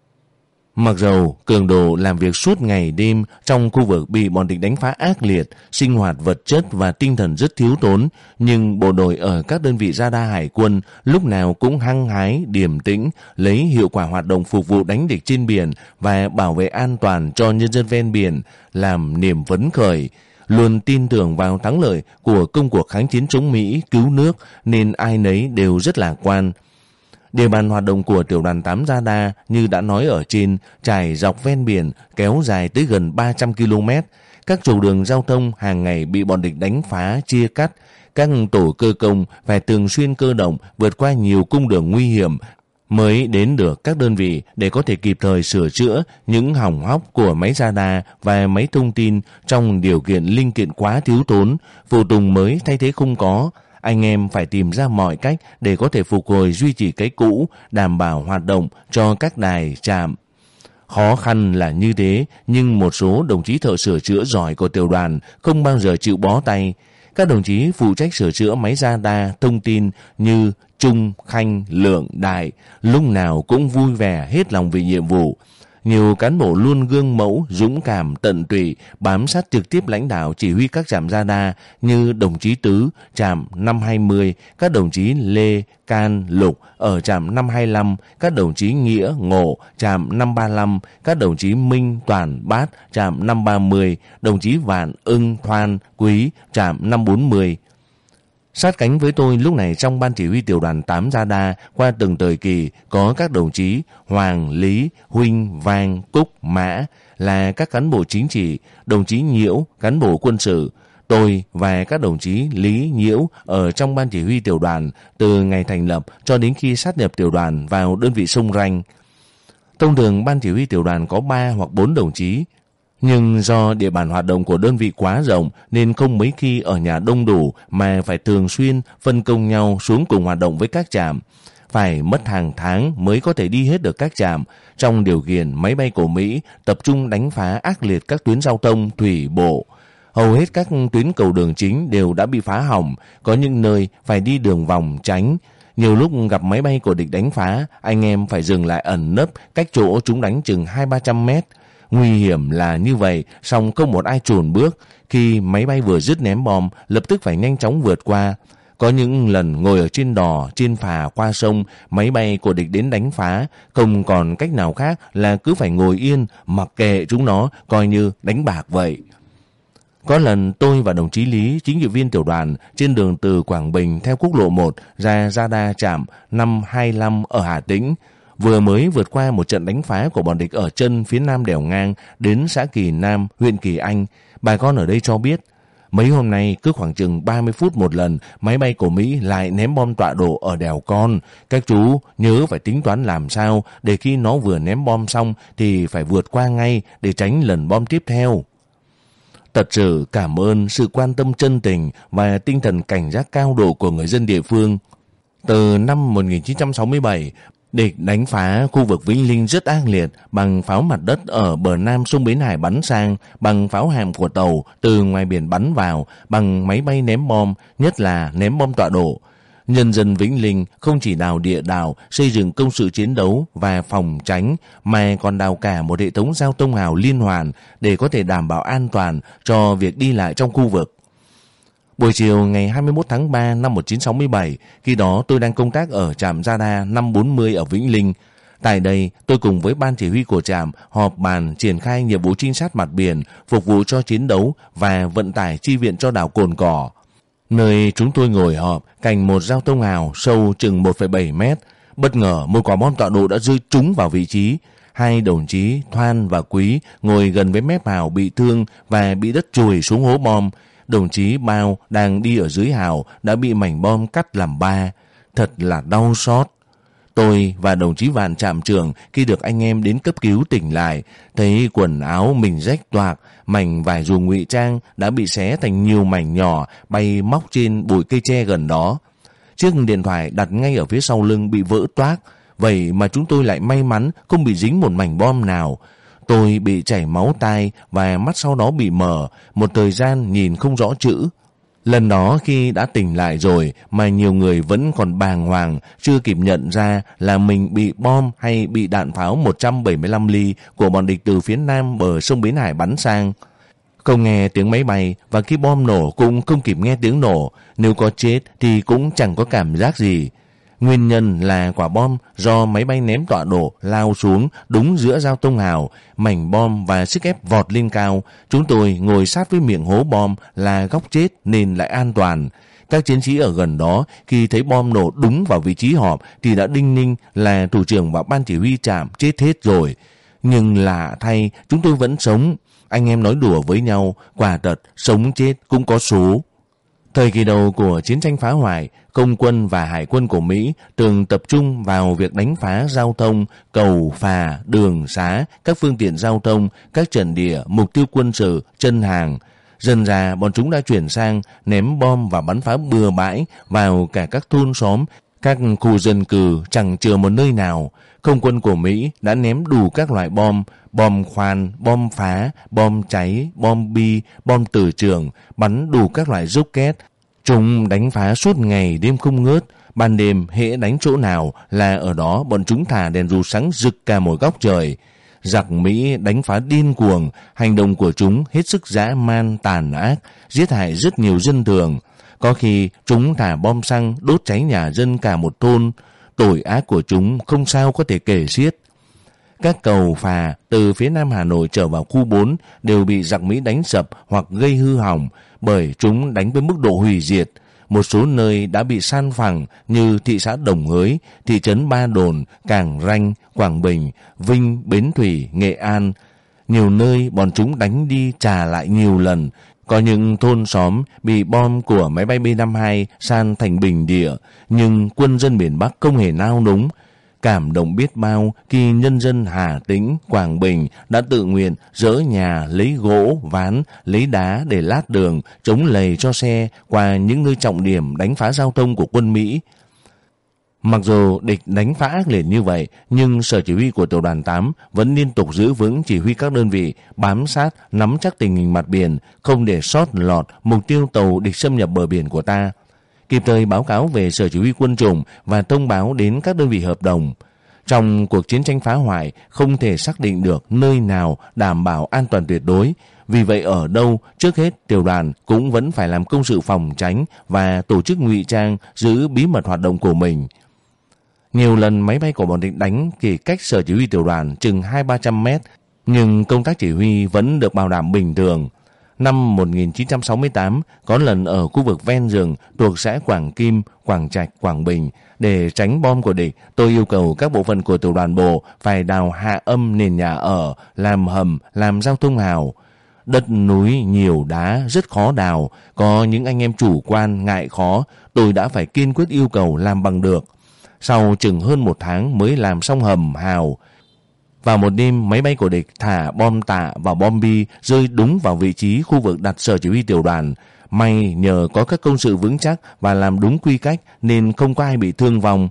Mặc dầu cường độ làm việc suốt ngày đêm trong khu vực bị bọn địch đánh phá ác liệt, sinh hoạt vật chất và tinh thần rất thiếu tốn, nhưng bộ đội ở các đơn vị radar hải quân lúc nào cũng hăng hái, điềm tĩnh, lấy hiệu quả hoạt động phục vụ đánh địch trên biển và bảo vệ an toàn cho nhân dân ven biển làm niềm phấn khởi. Luôn tin tưởng vào thắng lợi của công cuộc kháng chiến chống Mỹ, cứu nước nên ai nấy đều rất lạc quan. Địa bàn hoạt động của tiểu đoàn tám radar như đã nói ở trên, trải dọc ven biển, kéo dài tới gần ba trăm ki lô mét. Các trục đường giao thông hàng ngày bị bọn địch đánh phá, chia cắt. Các tổ cơ công phải thường xuyên cơ động vượt qua nhiều cung đường nguy hiểm mới đến được các đơn vị để có thể kịp thời sửa chữa những hỏng hóc của máy radar và máy thông tin trong điều kiện linh kiện quá thiếu thốn, phụ tùng mới thay thế không có. Anh em phải tìm ra mọi cách để có thể phục hồi duy trì cái cũ, đảm bảo hoạt động cho các đài trạm. Khó khăn là như thế, nhưng một số đồng chí thợ sửa chữa giỏi của tiểu đoàn không bao giờ chịu bó tay. Các đồng chí phụ trách sửa chữa máy radar, thông tin như Trung, Khanh, Lượng, Đại, lúc nào cũng vui vẻ hết lòng vì nhiệm vụ. Nhiều cán bộ luôn gương mẫu, dũng cảm, tận tụy, bám sát trực tiếp lãnh đạo chỉ huy các trạm radar như đồng chí Tứ, trạm năm hai mươi, các đồng chí Lê, Can, Lục ở trạm năm hai lăm, các đồng chí Nghĩa, Ngộ, trạm năm ba lăm, các đồng chí Minh, Toàn, Bát, trạm năm ba mươi, đồng chí Vạn, Ưng, Thoan, Quý, trạm năm bốn mươi. Sát cánh với tôi lúc này trong ban chỉ huy tiểu đoàn tám Radar qua từng thời kỳ có các đồng chí Hoàng, Lý, Huynh, Vang, Cúc, Mã là các cán bộ chính trị, đồng chí Nhiễu, cán bộ quân sự, tôi và các đồng chí Lý, Nhiễu ở trong ban chỉ huy tiểu đoàn từ ngày thành lập cho đến khi sát nhập tiểu đoàn vào đơn vị Sông Ranh. Thông thường ban chỉ huy tiểu đoàn có ba hoặc bốn đồng chí, nhưng do địa bàn hoạt động của đơn vị quá rộng nên không mấy khi ở nhà đông đủ mà phải thường xuyên phân công nhau xuống cùng hoạt động với các trạm. Phải mất hàng tháng mới có thể đi hết được các trạm trong điều kiện máy bay của Mỹ tập trung đánh phá ác liệt các tuyến giao thông thủy bộ. Hầu hết các tuyến cầu đường chính đều đã bị phá hỏng, có những nơi phải đi đường vòng tránh. Nhiều lúc gặp máy bay của địch đánh phá, anh em phải dừng lại ẩn nấp cách chỗ chúng đánh chừng hai ba trăm mét. Nguy hiểm là như vậy, song không một ai chùn bước. Khi máy bay vừa dứt ném bom, lập tức phải nhanh chóng vượt qua. Có những lần ngồi ở trên đò, trên phà qua sông, máy bay của địch đến đánh phá, không còn cách nào khác là cứ phải ngồi yên, mặc kệ chúng nó, coi như đánh bạc vậy. Có lần tôi và đồng chí Lý, chính trị viên tiểu đoàn, trên đường từ Quảng Bình theo quốc lộ một ra radar trạm năm hai lăm ở Hà Tĩnh, vừa mới vượt qua một trận đánh phá của bọn địch ở chân phía nam đèo ngang đến xã Kỳ Nam, huyện Kỳ Anh. Bà con ở đây cho biết, mấy hôm nay cứ khoảng chừng ba mươi phút một lần, máy bay của Mỹ lại ném bom tọa độ ở đèo Con. Các chú nhớ phải tính toán làm sao để khi nó vừa ném bom xong thì phải vượt qua ngay để tránh lần bom tiếp theo. Thật sự cảm ơn sự quan tâm chân tình và tinh thần cảnh giác cao độ của người dân địa phương. Từ năm một nghìn chín trăm sáu mươi bảy, địch đánh phá khu vực Vĩnh Linh rất ác liệt bằng pháo mặt đất ở bờ nam sông Bến Hải bắn sang, bằng pháo hàm của tàu từ ngoài biển bắn vào, bằng máy bay ném bom, nhất là ném bom tọa độ. Nhân dân Vĩnh Linh không chỉ đào địa đạo, xây dựng công sự chiến đấu và phòng tránh, mà còn đào cả một hệ thống giao thông hào liên hoàn để có thể đảm bảo an toàn cho việc đi lại trong khu vực. Buổi chiều ngày hai mươi mốt tháng ba năm một nghìn chín trăm sáu mươi bảy, khi đó tôi đang công tác ở trạm radar năm bốn mươi ở Vĩnh Linh. Tại đây, tôi cùng với ban chỉ huy của trạm họp bàn triển khai nhiệm vụ trinh sát mặt biển, phục vụ cho chiến đấu và vận tải chi viện cho đảo Cồn Cỏ. Nơi chúng tôi ngồi họp cạnh một giao thông hào sâu chừng một phẩy bảy mét. Bất ngờ một quả bom tọa độ đã rơi trúng vào vị trí. Hai đồng chí Thoan và Quý ngồi gần với mép hào bị thương và bị đất chùi xuống hố bom. Đồng chí Bao đang đi ở dưới hào đã bị mảnh bom cắt làm ba. Thật là đau xót. Tôi và đồng chí Vạn trạm trưởng khi được anh em đến cấp cứu tỉnh lại, thấy quần áo mình rách toạc, mảnh vải dù ngụy trang đã bị xé thành nhiều mảnh nhỏ bay móc trên bụi cây tre gần đó. Chiếc điện thoại đặt ngay ở phía sau lưng bị vỡ toác, vậy mà chúng tôi lại may mắn không bị dính một mảnh bom nào. Tôi bị chảy máu tai và mắt sau đó bị mờ, một thời gian nhìn không rõ chữ. Lần đó khi đã tỉnh lại rồi mà nhiều người vẫn còn bàng hoàng, chưa kịp nhận ra là mình bị bom hay bị đạn pháo một trăm bảy mươi lăm ly của bọn địch từ phía nam bờ sông Bến Hải bắn sang. Không nghe tiếng máy bay và khi bom nổ cũng không kịp nghe tiếng nổ, nếu có chết thì cũng chẳng có cảm giác gì. Nguyên nhân là quả bom do máy bay ném tọa độ lao xuống đúng giữa giao thông hào, mảnh bom và sức ép vọt lên cao. Chúng tôi ngồi sát với miệng hố bom là góc chết nên lại an toàn. Các chiến sĩ ở gần đó khi thấy bom nổ đúng vào vị trí họp thì đã đinh ninh là thủ trưởng và ban chỉ huy trạm chết hết rồi. Nhưng lạ thay chúng tôi vẫn sống. Anh em nói đùa với nhau, quả thật sống chết cũng có số. Thời kỳ đầu của chiến tranh phá hoại, không quân và hải quân của Mỹ thường tập trung vào việc đánh phá giao thông, cầu, phà, đường, xá, các phương tiện giao thông, các trận địa, mục tiêu quân sự, chân hàng. Dần ra bọn chúng đã chuyển sang ném bom và bắn phá bừa bãi vào cả các thôn xóm, các khu dân cư chẳng chừa một nơi nào. Không quân của Mỹ đã ném đủ các loại bom, bom khoan, bom phá, bom cháy, bom bi, bom từ trường, bắn đủ các loại rocket. Chúng đánh phá suốt ngày đêm không ngớt. Ban đêm hễ đánh chỗ nào là ở đó bọn chúng thả đèn dù sáng rực cả một góc trời. giặc Mỹ đánh phá điên cuồng, hành động của chúng hết sức dã man tàn ác, giết hại rất nhiều dân thường. Có khi chúng thả bom xăng đốt cháy nhà dân cả một thôn, tội ác của chúng không sao có thể kể xiết. Các cầu phà từ phía Nam Hà Nội trở vào khu bốn đều bị giặc Mỹ đánh sập hoặc gây hư hỏng bởi chúng đánh với mức độ hủy diệt. Một số nơi đã bị san phẳng như thị xã Đồng Hới, thị trấn Ba Đồn, Cảng Ranh, Quảng Bình, Vinh, Bến Thủy, Nghệ An. Nhiều nơi bọn chúng đánh đi trả lại nhiều lần. Có những thôn xóm bị bom của máy bay B năm mươi hai san thành bình địa, nhưng quân dân miền Bắc không hề nao núng. Cảm động biết bao khi nhân dân Hà Tĩnh, Quảng Bình đã tự nguyện dỡ nhà, lấy gỗ, ván, lấy đá để lát đường, chống lầy cho xe qua những nơi trọng điểm đánh phá giao thông của quân Mỹ. Mặc dù địch đánh phá ác liệt như vậy, nhưng sở chỉ huy của tiểu đoàn tám vẫn liên tục giữ vững chỉ huy các đơn vị, bám sát, nắm chắc tình hình mặt biển, không để sót lọt mục tiêu tàu địch xâm nhập bờ biển của ta. Kịp thời báo cáo về sở chỉ huy quân chủng và thông báo đến các đơn vị hợp đồng. Trong cuộc chiến tranh phá hoại, không thể xác định được nơi nào đảm bảo an toàn tuyệt đối. Vì vậy ở đâu, trước hết tiểu đoàn cũng vẫn phải làm công sự phòng tránh và tổ chức ngụy trang giữ bí mật hoạt động của mình. Nhiều lần máy bay của bọn địch đánh chỉ cách sở chỉ huy tiểu đoàn chừng hai ba trăm mét, nhưng công tác chỉ huy vẫn được bảo đảm bình thường. Năm một nghìn chín trăm sáu mươi tám, có lần ở khu vực ven rừng thuộc xã Quảng Kim, Quảng Trạch, Quảng Bình, để tránh bom của địch, tôi yêu cầu các bộ phận của tiểu đoàn bộ phải đào hạ âm nền nhà ở, làm hầm, làm giao thông hào. Đất núi nhiều đá rất khó đào, có những anh em chủ quan ngại khó, tôi đã phải kiên quyết yêu cầu làm bằng được. Sau chừng hơn một tháng mới làm xong hầm hào. Vào một đêm, máy bay của địch thả bom tạ và bom bi rơi đúng vào vị trí khu vực đặt sở chỉ huy tiểu đoàn. May nhờ có các công sự vững chắc và làm đúng quy cách nên không có ai bị thương vong.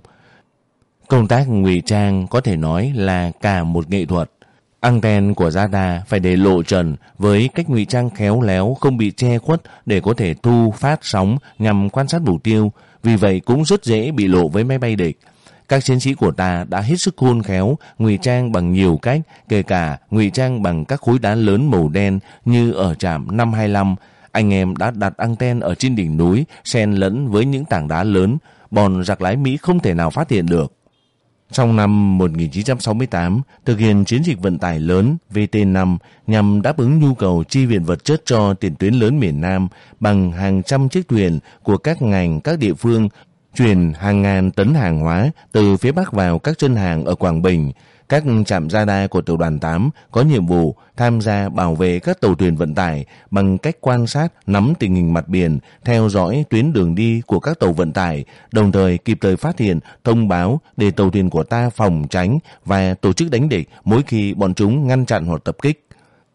Công tác ngụy trang có thể nói là cả một nghệ thuật. Anten của radar phải để lộ trần với cách ngụy trang khéo léo, không bị che khuất để có thể thu phát sóng nhằm quan sát mục tiêu. Vì vậy cũng rất dễ bị lộ với máy bay địch. Các chiến sĩ của ta đã hết sức khôn khéo, ngụy trang bằng nhiều cách, kể cả ngụy trang bằng các khối đá lớn màu đen như ở trạm năm hai lăm. Anh em đã đặt anten ở trên đỉnh núi, xen lẫn với những tảng đá lớn, bọn giặc lái Mỹ không thể nào phát hiện được. Trong năm một nghìn chín trăm sáu mươi tám, thực hiện chiến dịch vận tải lớn V T năm nhằm đáp ứng nhu cầu chi viện vật chất cho tiền tuyến lớn miền Nam bằng hàng trăm chiếc thuyền của các ngành, các địa phương, chuyển hàng ngàn tấn hàng hóa từ phía Bắc vào các chân hàng ở Quảng Bình. Các trạm radar của tiểu đoàn tám có nhiệm vụ tham gia bảo vệ các tàu thuyền vận tải bằng cách quan sát, nắm tình hình mặt biển, theo dõi tuyến đường đi của các tàu vận tải, đồng thời kịp thời phát hiện, thông báo để tàu thuyền của ta phòng tránh và tổ chức đánh địch mỗi khi bọn chúng ngăn chặn hoặc tập kích.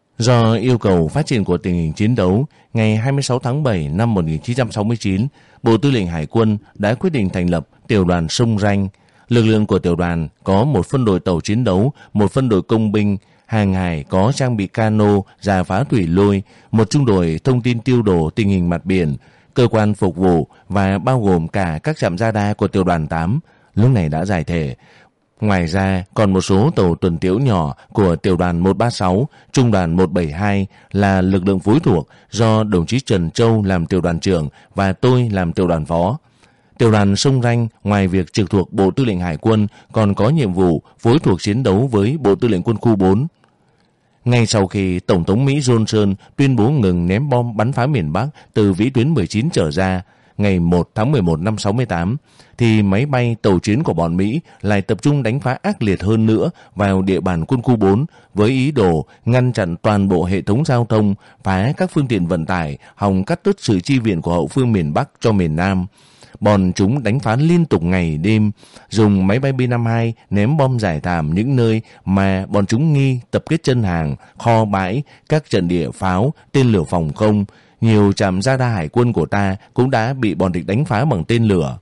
Do yêu cầu phát triển của tình hình chiến đấu, ngày hai mươi sáu tháng bảy năm một nghìn chín trăm sáu mươi chín, Bộ Tư lệnh Hải quân đã quyết định thành lập tiểu đoàn Sông Ranh. Lực lượng của tiểu đoàn có một phân đội tàu chiến đấu, một phân đội công binh, hàng hải có trang bị cano, rà phá thủy lôi, một trung đội thông tin tiêu đồ tình hình mặt biển, cơ quan phục vụ và bao gồm cả các trạm radar của tiểu đoàn tám, lúc này đã giải thể. Ngoài ra còn một số tàu tuần tiễu nhỏ của tiểu đoàn một ba sáu, trung đoàn một bảy hai là lực lượng phối thuộc do đồng chí Trần Châu làm tiểu đoàn trưởng và tôi làm tiểu đoàn phó. Tiểu đoàn Sông Ranh ngoài việc trực thuộc Bộ Tư lệnh Hải quân còn có nhiệm vụ phối thuộc chiến đấu với Bộ Tư lệnh Quân khu bốn. Ngay sau khi Tổng thống Mỹ Johnson tuyên bố ngừng ném bom bắn phá miền Bắc từ vĩ tuyến mười chín trở ra, ngày một tháng mười một năm sáu mươi tám, thì máy bay tàu chiến của bọn Mỹ lại tập trung đánh phá ác liệt hơn nữa vào địa bàn quân khu bốn với ý đồ ngăn chặn toàn bộ hệ thống giao thông, phá các phương tiện vận tải, hòng cắt đứt sự chi viện của hậu phương miền Bắc cho miền Nam. Bọn chúng đánh phá liên tục ngày đêm, dùng máy bay B năm mươi hai ném bom rải thảm những nơi mà bọn chúng nghi tập kết chân hàng, kho bãi, các trận địa pháo, tên lửa phòng không. Nhiều trạm radar hải quân của ta cũng đã bị bọn địch đánh phá bằng tên lửa.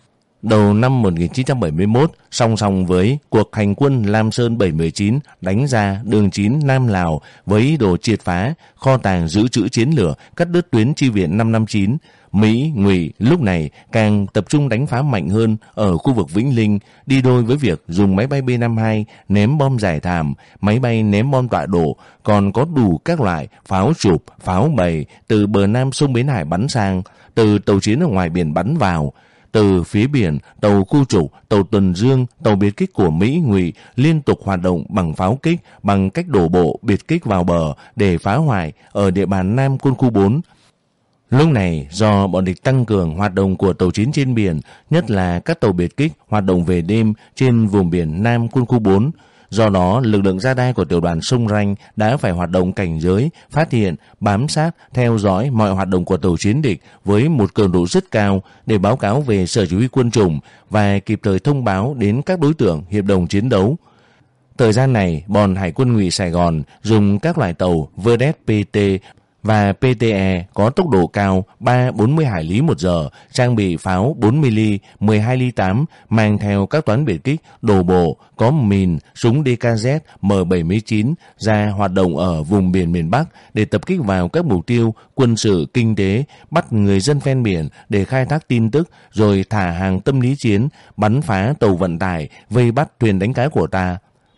Đầu năm một nghìn chín trăm bảy mươi mốt, song song với cuộc hành quân Lam Sơn bảy một chín đánh ra đường chín Nam Lào với ý đồ triệt phá kho tàng dự trữ chiến lược, cắt đứt tuyến chi viện năm năm chín, Mỹ, Ngụy lúc này càng tập trung đánh phá mạnh hơn ở khu vực Vĩnh Linh, đi đôi với việc dùng máy bay B năm mươi hai ném bom giải thảm, máy bay ném bom tọa độ, còn có đủ các loại pháo chụp, pháo bầy từ bờ nam sông Bến Hải bắn sang, từ tàu chiến ở ngoài biển bắn vào. Từ phía biển, tàu khu trục, tàu tuần dương, tàu biệt kích của Mỹ, Ngụy liên tục hoạt động bằng pháo kích, bằng cách đổ bộ biệt kích vào bờ để phá hoại ở địa bàn Nam Quân khu bốn. Lúc này, do bọn địch tăng cường hoạt động của tàu chiến trên biển, nhất là các tàu biệt kích hoạt động về đêm trên vùng biển Nam Quân khu bốn, do đó lực lượng radar của tiểu đoàn Sông Ranh đã phải hoạt động cảnh giới, phát hiện, bám sát, theo dõi mọi hoạt động của tàu chiến địch với một cường độ rất cao để báo cáo về Sở Chỉ huy Quân chủng và kịp thời thông báo đến các đối tượng hiệp đồng chiến đấu. Thời gian này, bọn Hải quân Ngụy Sài Gòn dùng các loại tàu Verdet pê tê và pê tê e có tốc độ cao ba trăm bốn mươi hải lý một giờ, trang bị pháo bốn mươi ly, mười hai ly tám, mang theo các toán biệt kích, đồ bộ, có mìn, súng đê ca dét M bảy mươi chín ra hoạt động ở vùng biển miền Bắc để tập kích vào các mục tiêu quân sự, kinh tế, bắt người dân ven biển để khai thác tin tức, rồi thả hàng tâm lý chiến, bắn phá tàu vận tải, vây bắt thuyền đánh cá của ta.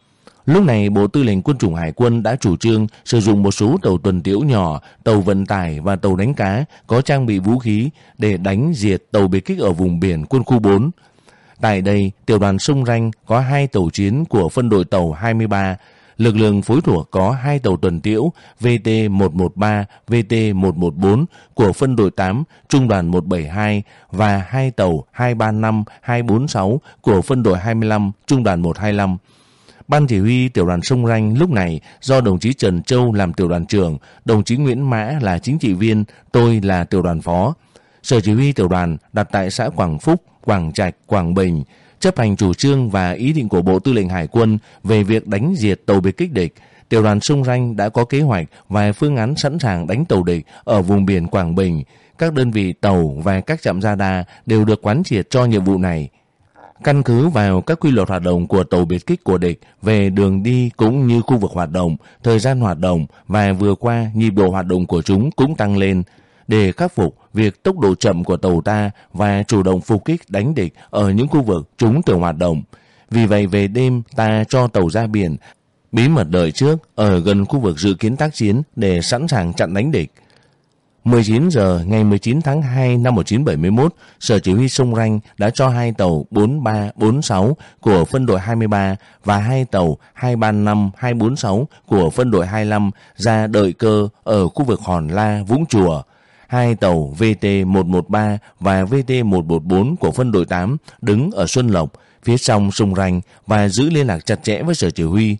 Lúc này, Bộ Tư lệnh Quân chủng Hải quân đã chủ trương sử dụng một số tàu tuần tiễu nhỏ, tàu vận tải và tàu đánh cá có trang bị vũ khí để đánh diệt tàu biệt kích ở vùng biển Quân khu bốn. Tại đây, tiểu đoàn Sông Ranh có hai tàu chiến của phân đội tàu hai mươi ba, lực lượng phối thuộc có hai tàu tuần tiễu V T một một ba, V T một một bốn của phân đội tám, trung đoàn một bảy hai và hai tàu hai ba năm, hai bốn sáu của phân đội hai mươi lăm, trung đoàn một hai lăm. Ban chỉ huy tiểu đoàn Sông Ranh lúc này do đồng chí Trần Châu làm tiểu đoàn trưởng, đồng chí Nguyễn Mã là chính trị viên, tôi là tiểu đoàn phó. Sở chỉ huy tiểu đoàn đặt tại xã Quảng Phúc, Quảng Trạch, Quảng Bình, chấp hành chủ trương và ý định của Bộ Tư lệnh Hải quân về việc đánh diệt tàu biệt kích địch. Tiểu đoàn Sông Ranh đã có kế hoạch và phương án sẵn sàng đánh tàu địch ở vùng biển Quảng Bình. Các đơn vị tàu và các trạm radar đều được quán triệt cho nhiệm vụ này. Căn cứ vào các quy luật hoạt động của tàu biệt kích của địch về đường đi cũng như khu vực hoạt động, thời gian hoạt động và vừa qua nhịp độ hoạt động của chúng cũng tăng lên. Để khắc phục việc tốc độ chậm của tàu ta và chủ động phục kích đánh địch ở những khu vực chúng thường hoạt động. Vì vậy về đêm ta cho tàu ra biển, bí mật đợi trước ở gần khu vực dự kiến tác chiến để sẵn sàng chặn đánh địch. mười chín giờ ngày mười chín tháng hai năm một nghìn chín trăm bảy mươi mốt, Sở Chỉ huy Sông Ranh đã cho hai tàu bốn ba bốn sáu của phân đội hai mươi ba và hai tàu hai ba năm, hai bốn sáu của phân đội hai mươi lăm ra đợi cơ ở khu vực Hòn La, Vũng Chùa. Hai tàu V T một một ba và V T một một bốn của phân đội tám đứng ở Xuân Lộc, phía trong Sông Ranh và giữ liên lạc chặt chẽ với Sở Chỉ huy.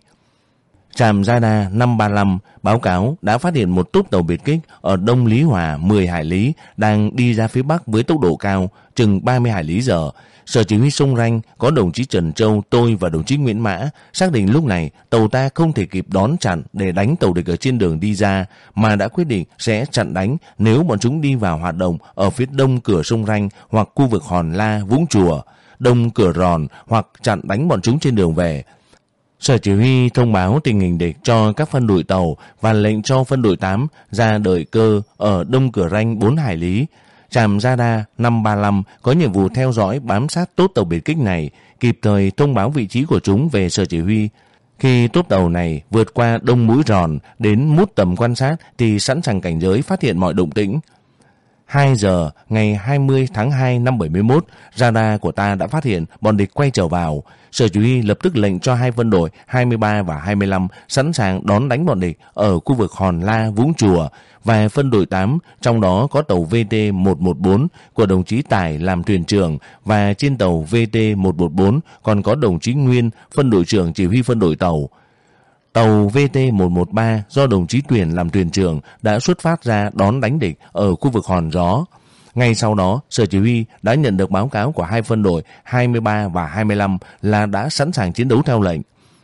Trạm radar năm ba lăm báo cáo đã phát hiện một túp tàu biệt kích ở Đông Lý Hòa mười hải lý đang đi ra phía Bắc với tốc độ cao, chừng ba mươi hải lý giờ. Sở Chỉ huy Sông Ranh có đồng chí Trần Châu, tôi và đồng chí Nguyễn Mã xác định lúc này tàu ta không thể kịp đón chặn để đánh tàu địch ở trên đường đi ra, mà đã quyết định sẽ chặn đánh nếu bọn chúng đi vào hoạt động ở phía đông cửa Sông Ranh hoặc khu vực Hòn La, Vũng Chùa, đông cửa Ròn hoặc chặn đánh bọn chúng trên đường về. Sở Chỉ huy thông báo tình hình địch cho các phân đội tàu và lệnh cho phân đội tám ra đợi cơ ở đông cửa Ranh bốn hải lý. Trạm radar năm ba lăm có nhiệm vụ theo dõi bám sát tốt tàu biệt kích này, kịp thời thông báo vị trí của chúng về Sở Chỉ huy. Khi tốt tàu này vượt qua đông mũi Ròn đến mút tầm quan sát thì sẵn sàng cảnh giới phát hiện mọi động tĩnh. hai giờ ngày hai mươi tháng hai năm bảy mươi mốt, radar của ta đã phát hiện bọn địch quay trở vào. Sở Chỉ huy lập tức lệnh cho hai phân đội hai mươi ba và hai mươi lăm sẵn sàng đón đánh bọn địch ở khu vực Hòn La, Vũng Chùa, và phân đội tám, trong đó có tàu V T một một bốn của đồng chí Tài làm thuyền trưởng, và trên tàu V T một một bốn còn có đồng chí Nguyên, phân đội trưởng chỉ huy phân đội tàu. Tàu V T một một ba do đồng chí Tuyển làm thuyền trưởng đã xuất phát ra đón đánh địch ở khu vực Hòn Gió. Ngay sau đó, Sở Chỉ huy đã nhận được báo cáo của hai phân đội hai mươi ba và hai mươi lăm là đã sẵn sàng chiến đấu theo lệnh.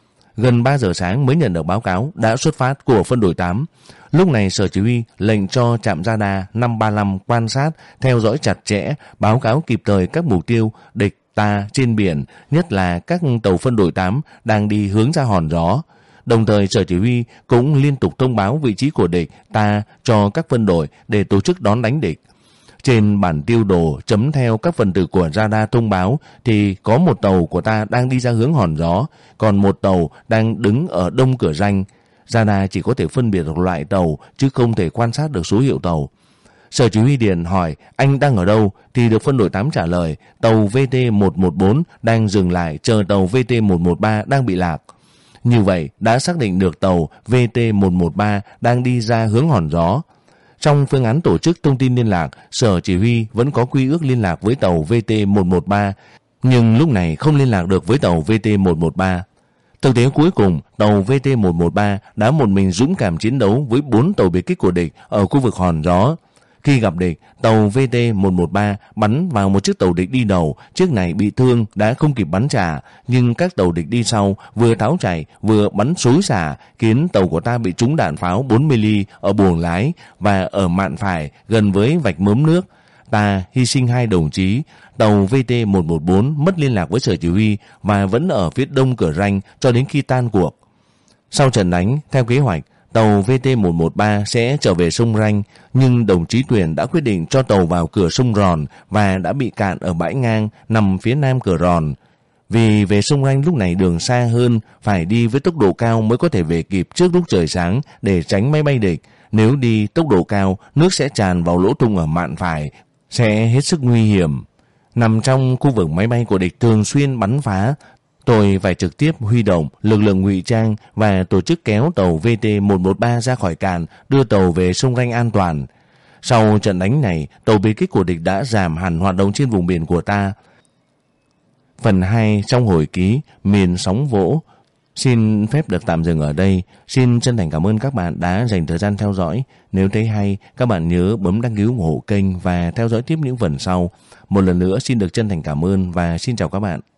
Gần ba giờ sáng mới nhận được báo cáo đã xuất phát của phân đội tám. Lúc này Sở Chỉ huy lệnh cho trạm radar năm ba lăm quan sát, theo dõi chặt chẽ, báo cáo kịp thời các mục tiêu địch ta trên biển, nhất là các tàu phân đội tám đang đi hướng ra Hòn Gió. Đồng thời Sở Chỉ huy cũng liên tục thông báo vị trí của địch ta cho các phân đội để tổ chức đón đánh địch. Trên bản tiêu đồ chấm theo các phần tử của radar thông báo thì có một tàu của ta đang đi ra hướng Hòn Gió, còn một tàu đang đứng ở đông cửa ranh. Radar chỉ có thể phân biệt được loại tàu chứ không thể quan sát được số hiệu tàu. Sở chỉ huy điện hỏi anh đang ở đâu thì được phân đội tám trả lời tàu vê tê một một bốn đang dừng lại chờ tàu vê tê một một ba đang bị lạc. Như vậy đã xác định được tàu vê tê một một ba đang đi ra hướng Hòn Gió. Trong phương án tổ chức thông tin liên lạc, Sở Chỉ huy vẫn có quy ước liên lạc với tàu vê tê một một ba, nhưng lúc này không liên lạc được với tàu vê tê một một ba. Thực tế cuối cùng, tàu vê tê một một ba đã một mình dũng cảm chiến đấu với bốn tàu biệt kích của địch ở khu vực Hòn Gió. Khi gặp địch, tàu vê tê một một ba bắn vào một chiếc tàu địch đi đầu, chiếc này bị thương đã không kịp bắn trả, nhưng các tàu địch đi sau vừa tháo chạy vừa bắn xối xả, khiến tàu của ta bị trúng đạn pháo bốn mươi ly ở buồng lái và ở mạn phải gần với vạch mớm nước. Ta hy sinh hai đồng chí. Tàu vê tê một một bốn mất liên lạc với sở chỉ huy và vẫn ở phía đông cửa ranh cho đến khi tan cuộc. Sau trận đánh, theo kế hoạch, tàu vê tê một một ba sẽ trở về sông Ranh, nhưng đồng chí Tuyền đã quyết định cho tàu vào cửa sông Ròn và đã bị cạn ở bãi ngang nằm phía nam cửa Ròn. Vì về sông Ranh lúc này đường xa hơn, phải đi với tốc độ cao mới có thể về kịp trước lúc trời sáng để tránh máy bay địch. Nếu đi tốc độ cao, nước sẽ tràn vào lỗ thủng ở mạn phải, sẽ hết sức nguy hiểm. Nằm trong khu vực máy bay của địch thường xuyên bắn phá, tôi phải trực tiếp huy động lực lượng ngụy trang và tổ chức kéo tàu vê tê một một ba ra khỏi cạn, đưa tàu về sông Ranh an toàn. Sau trận đánh này, tàu biệt kích của địch đã giảm hẳn hoạt động trên vùng biển của ta. Phần hai trong hồi ký Miền Sóng Vỗ xin phép được tạm dừng ở đây. Xin chân thành cảm ơn các bạn đã dành thời gian theo dõi. Nếu thấy hay, các bạn nhớ bấm đăng ký ủng hộ kênh và theo dõi tiếp những phần sau. Một lần nữa xin được chân thành cảm ơn và xin chào các bạn.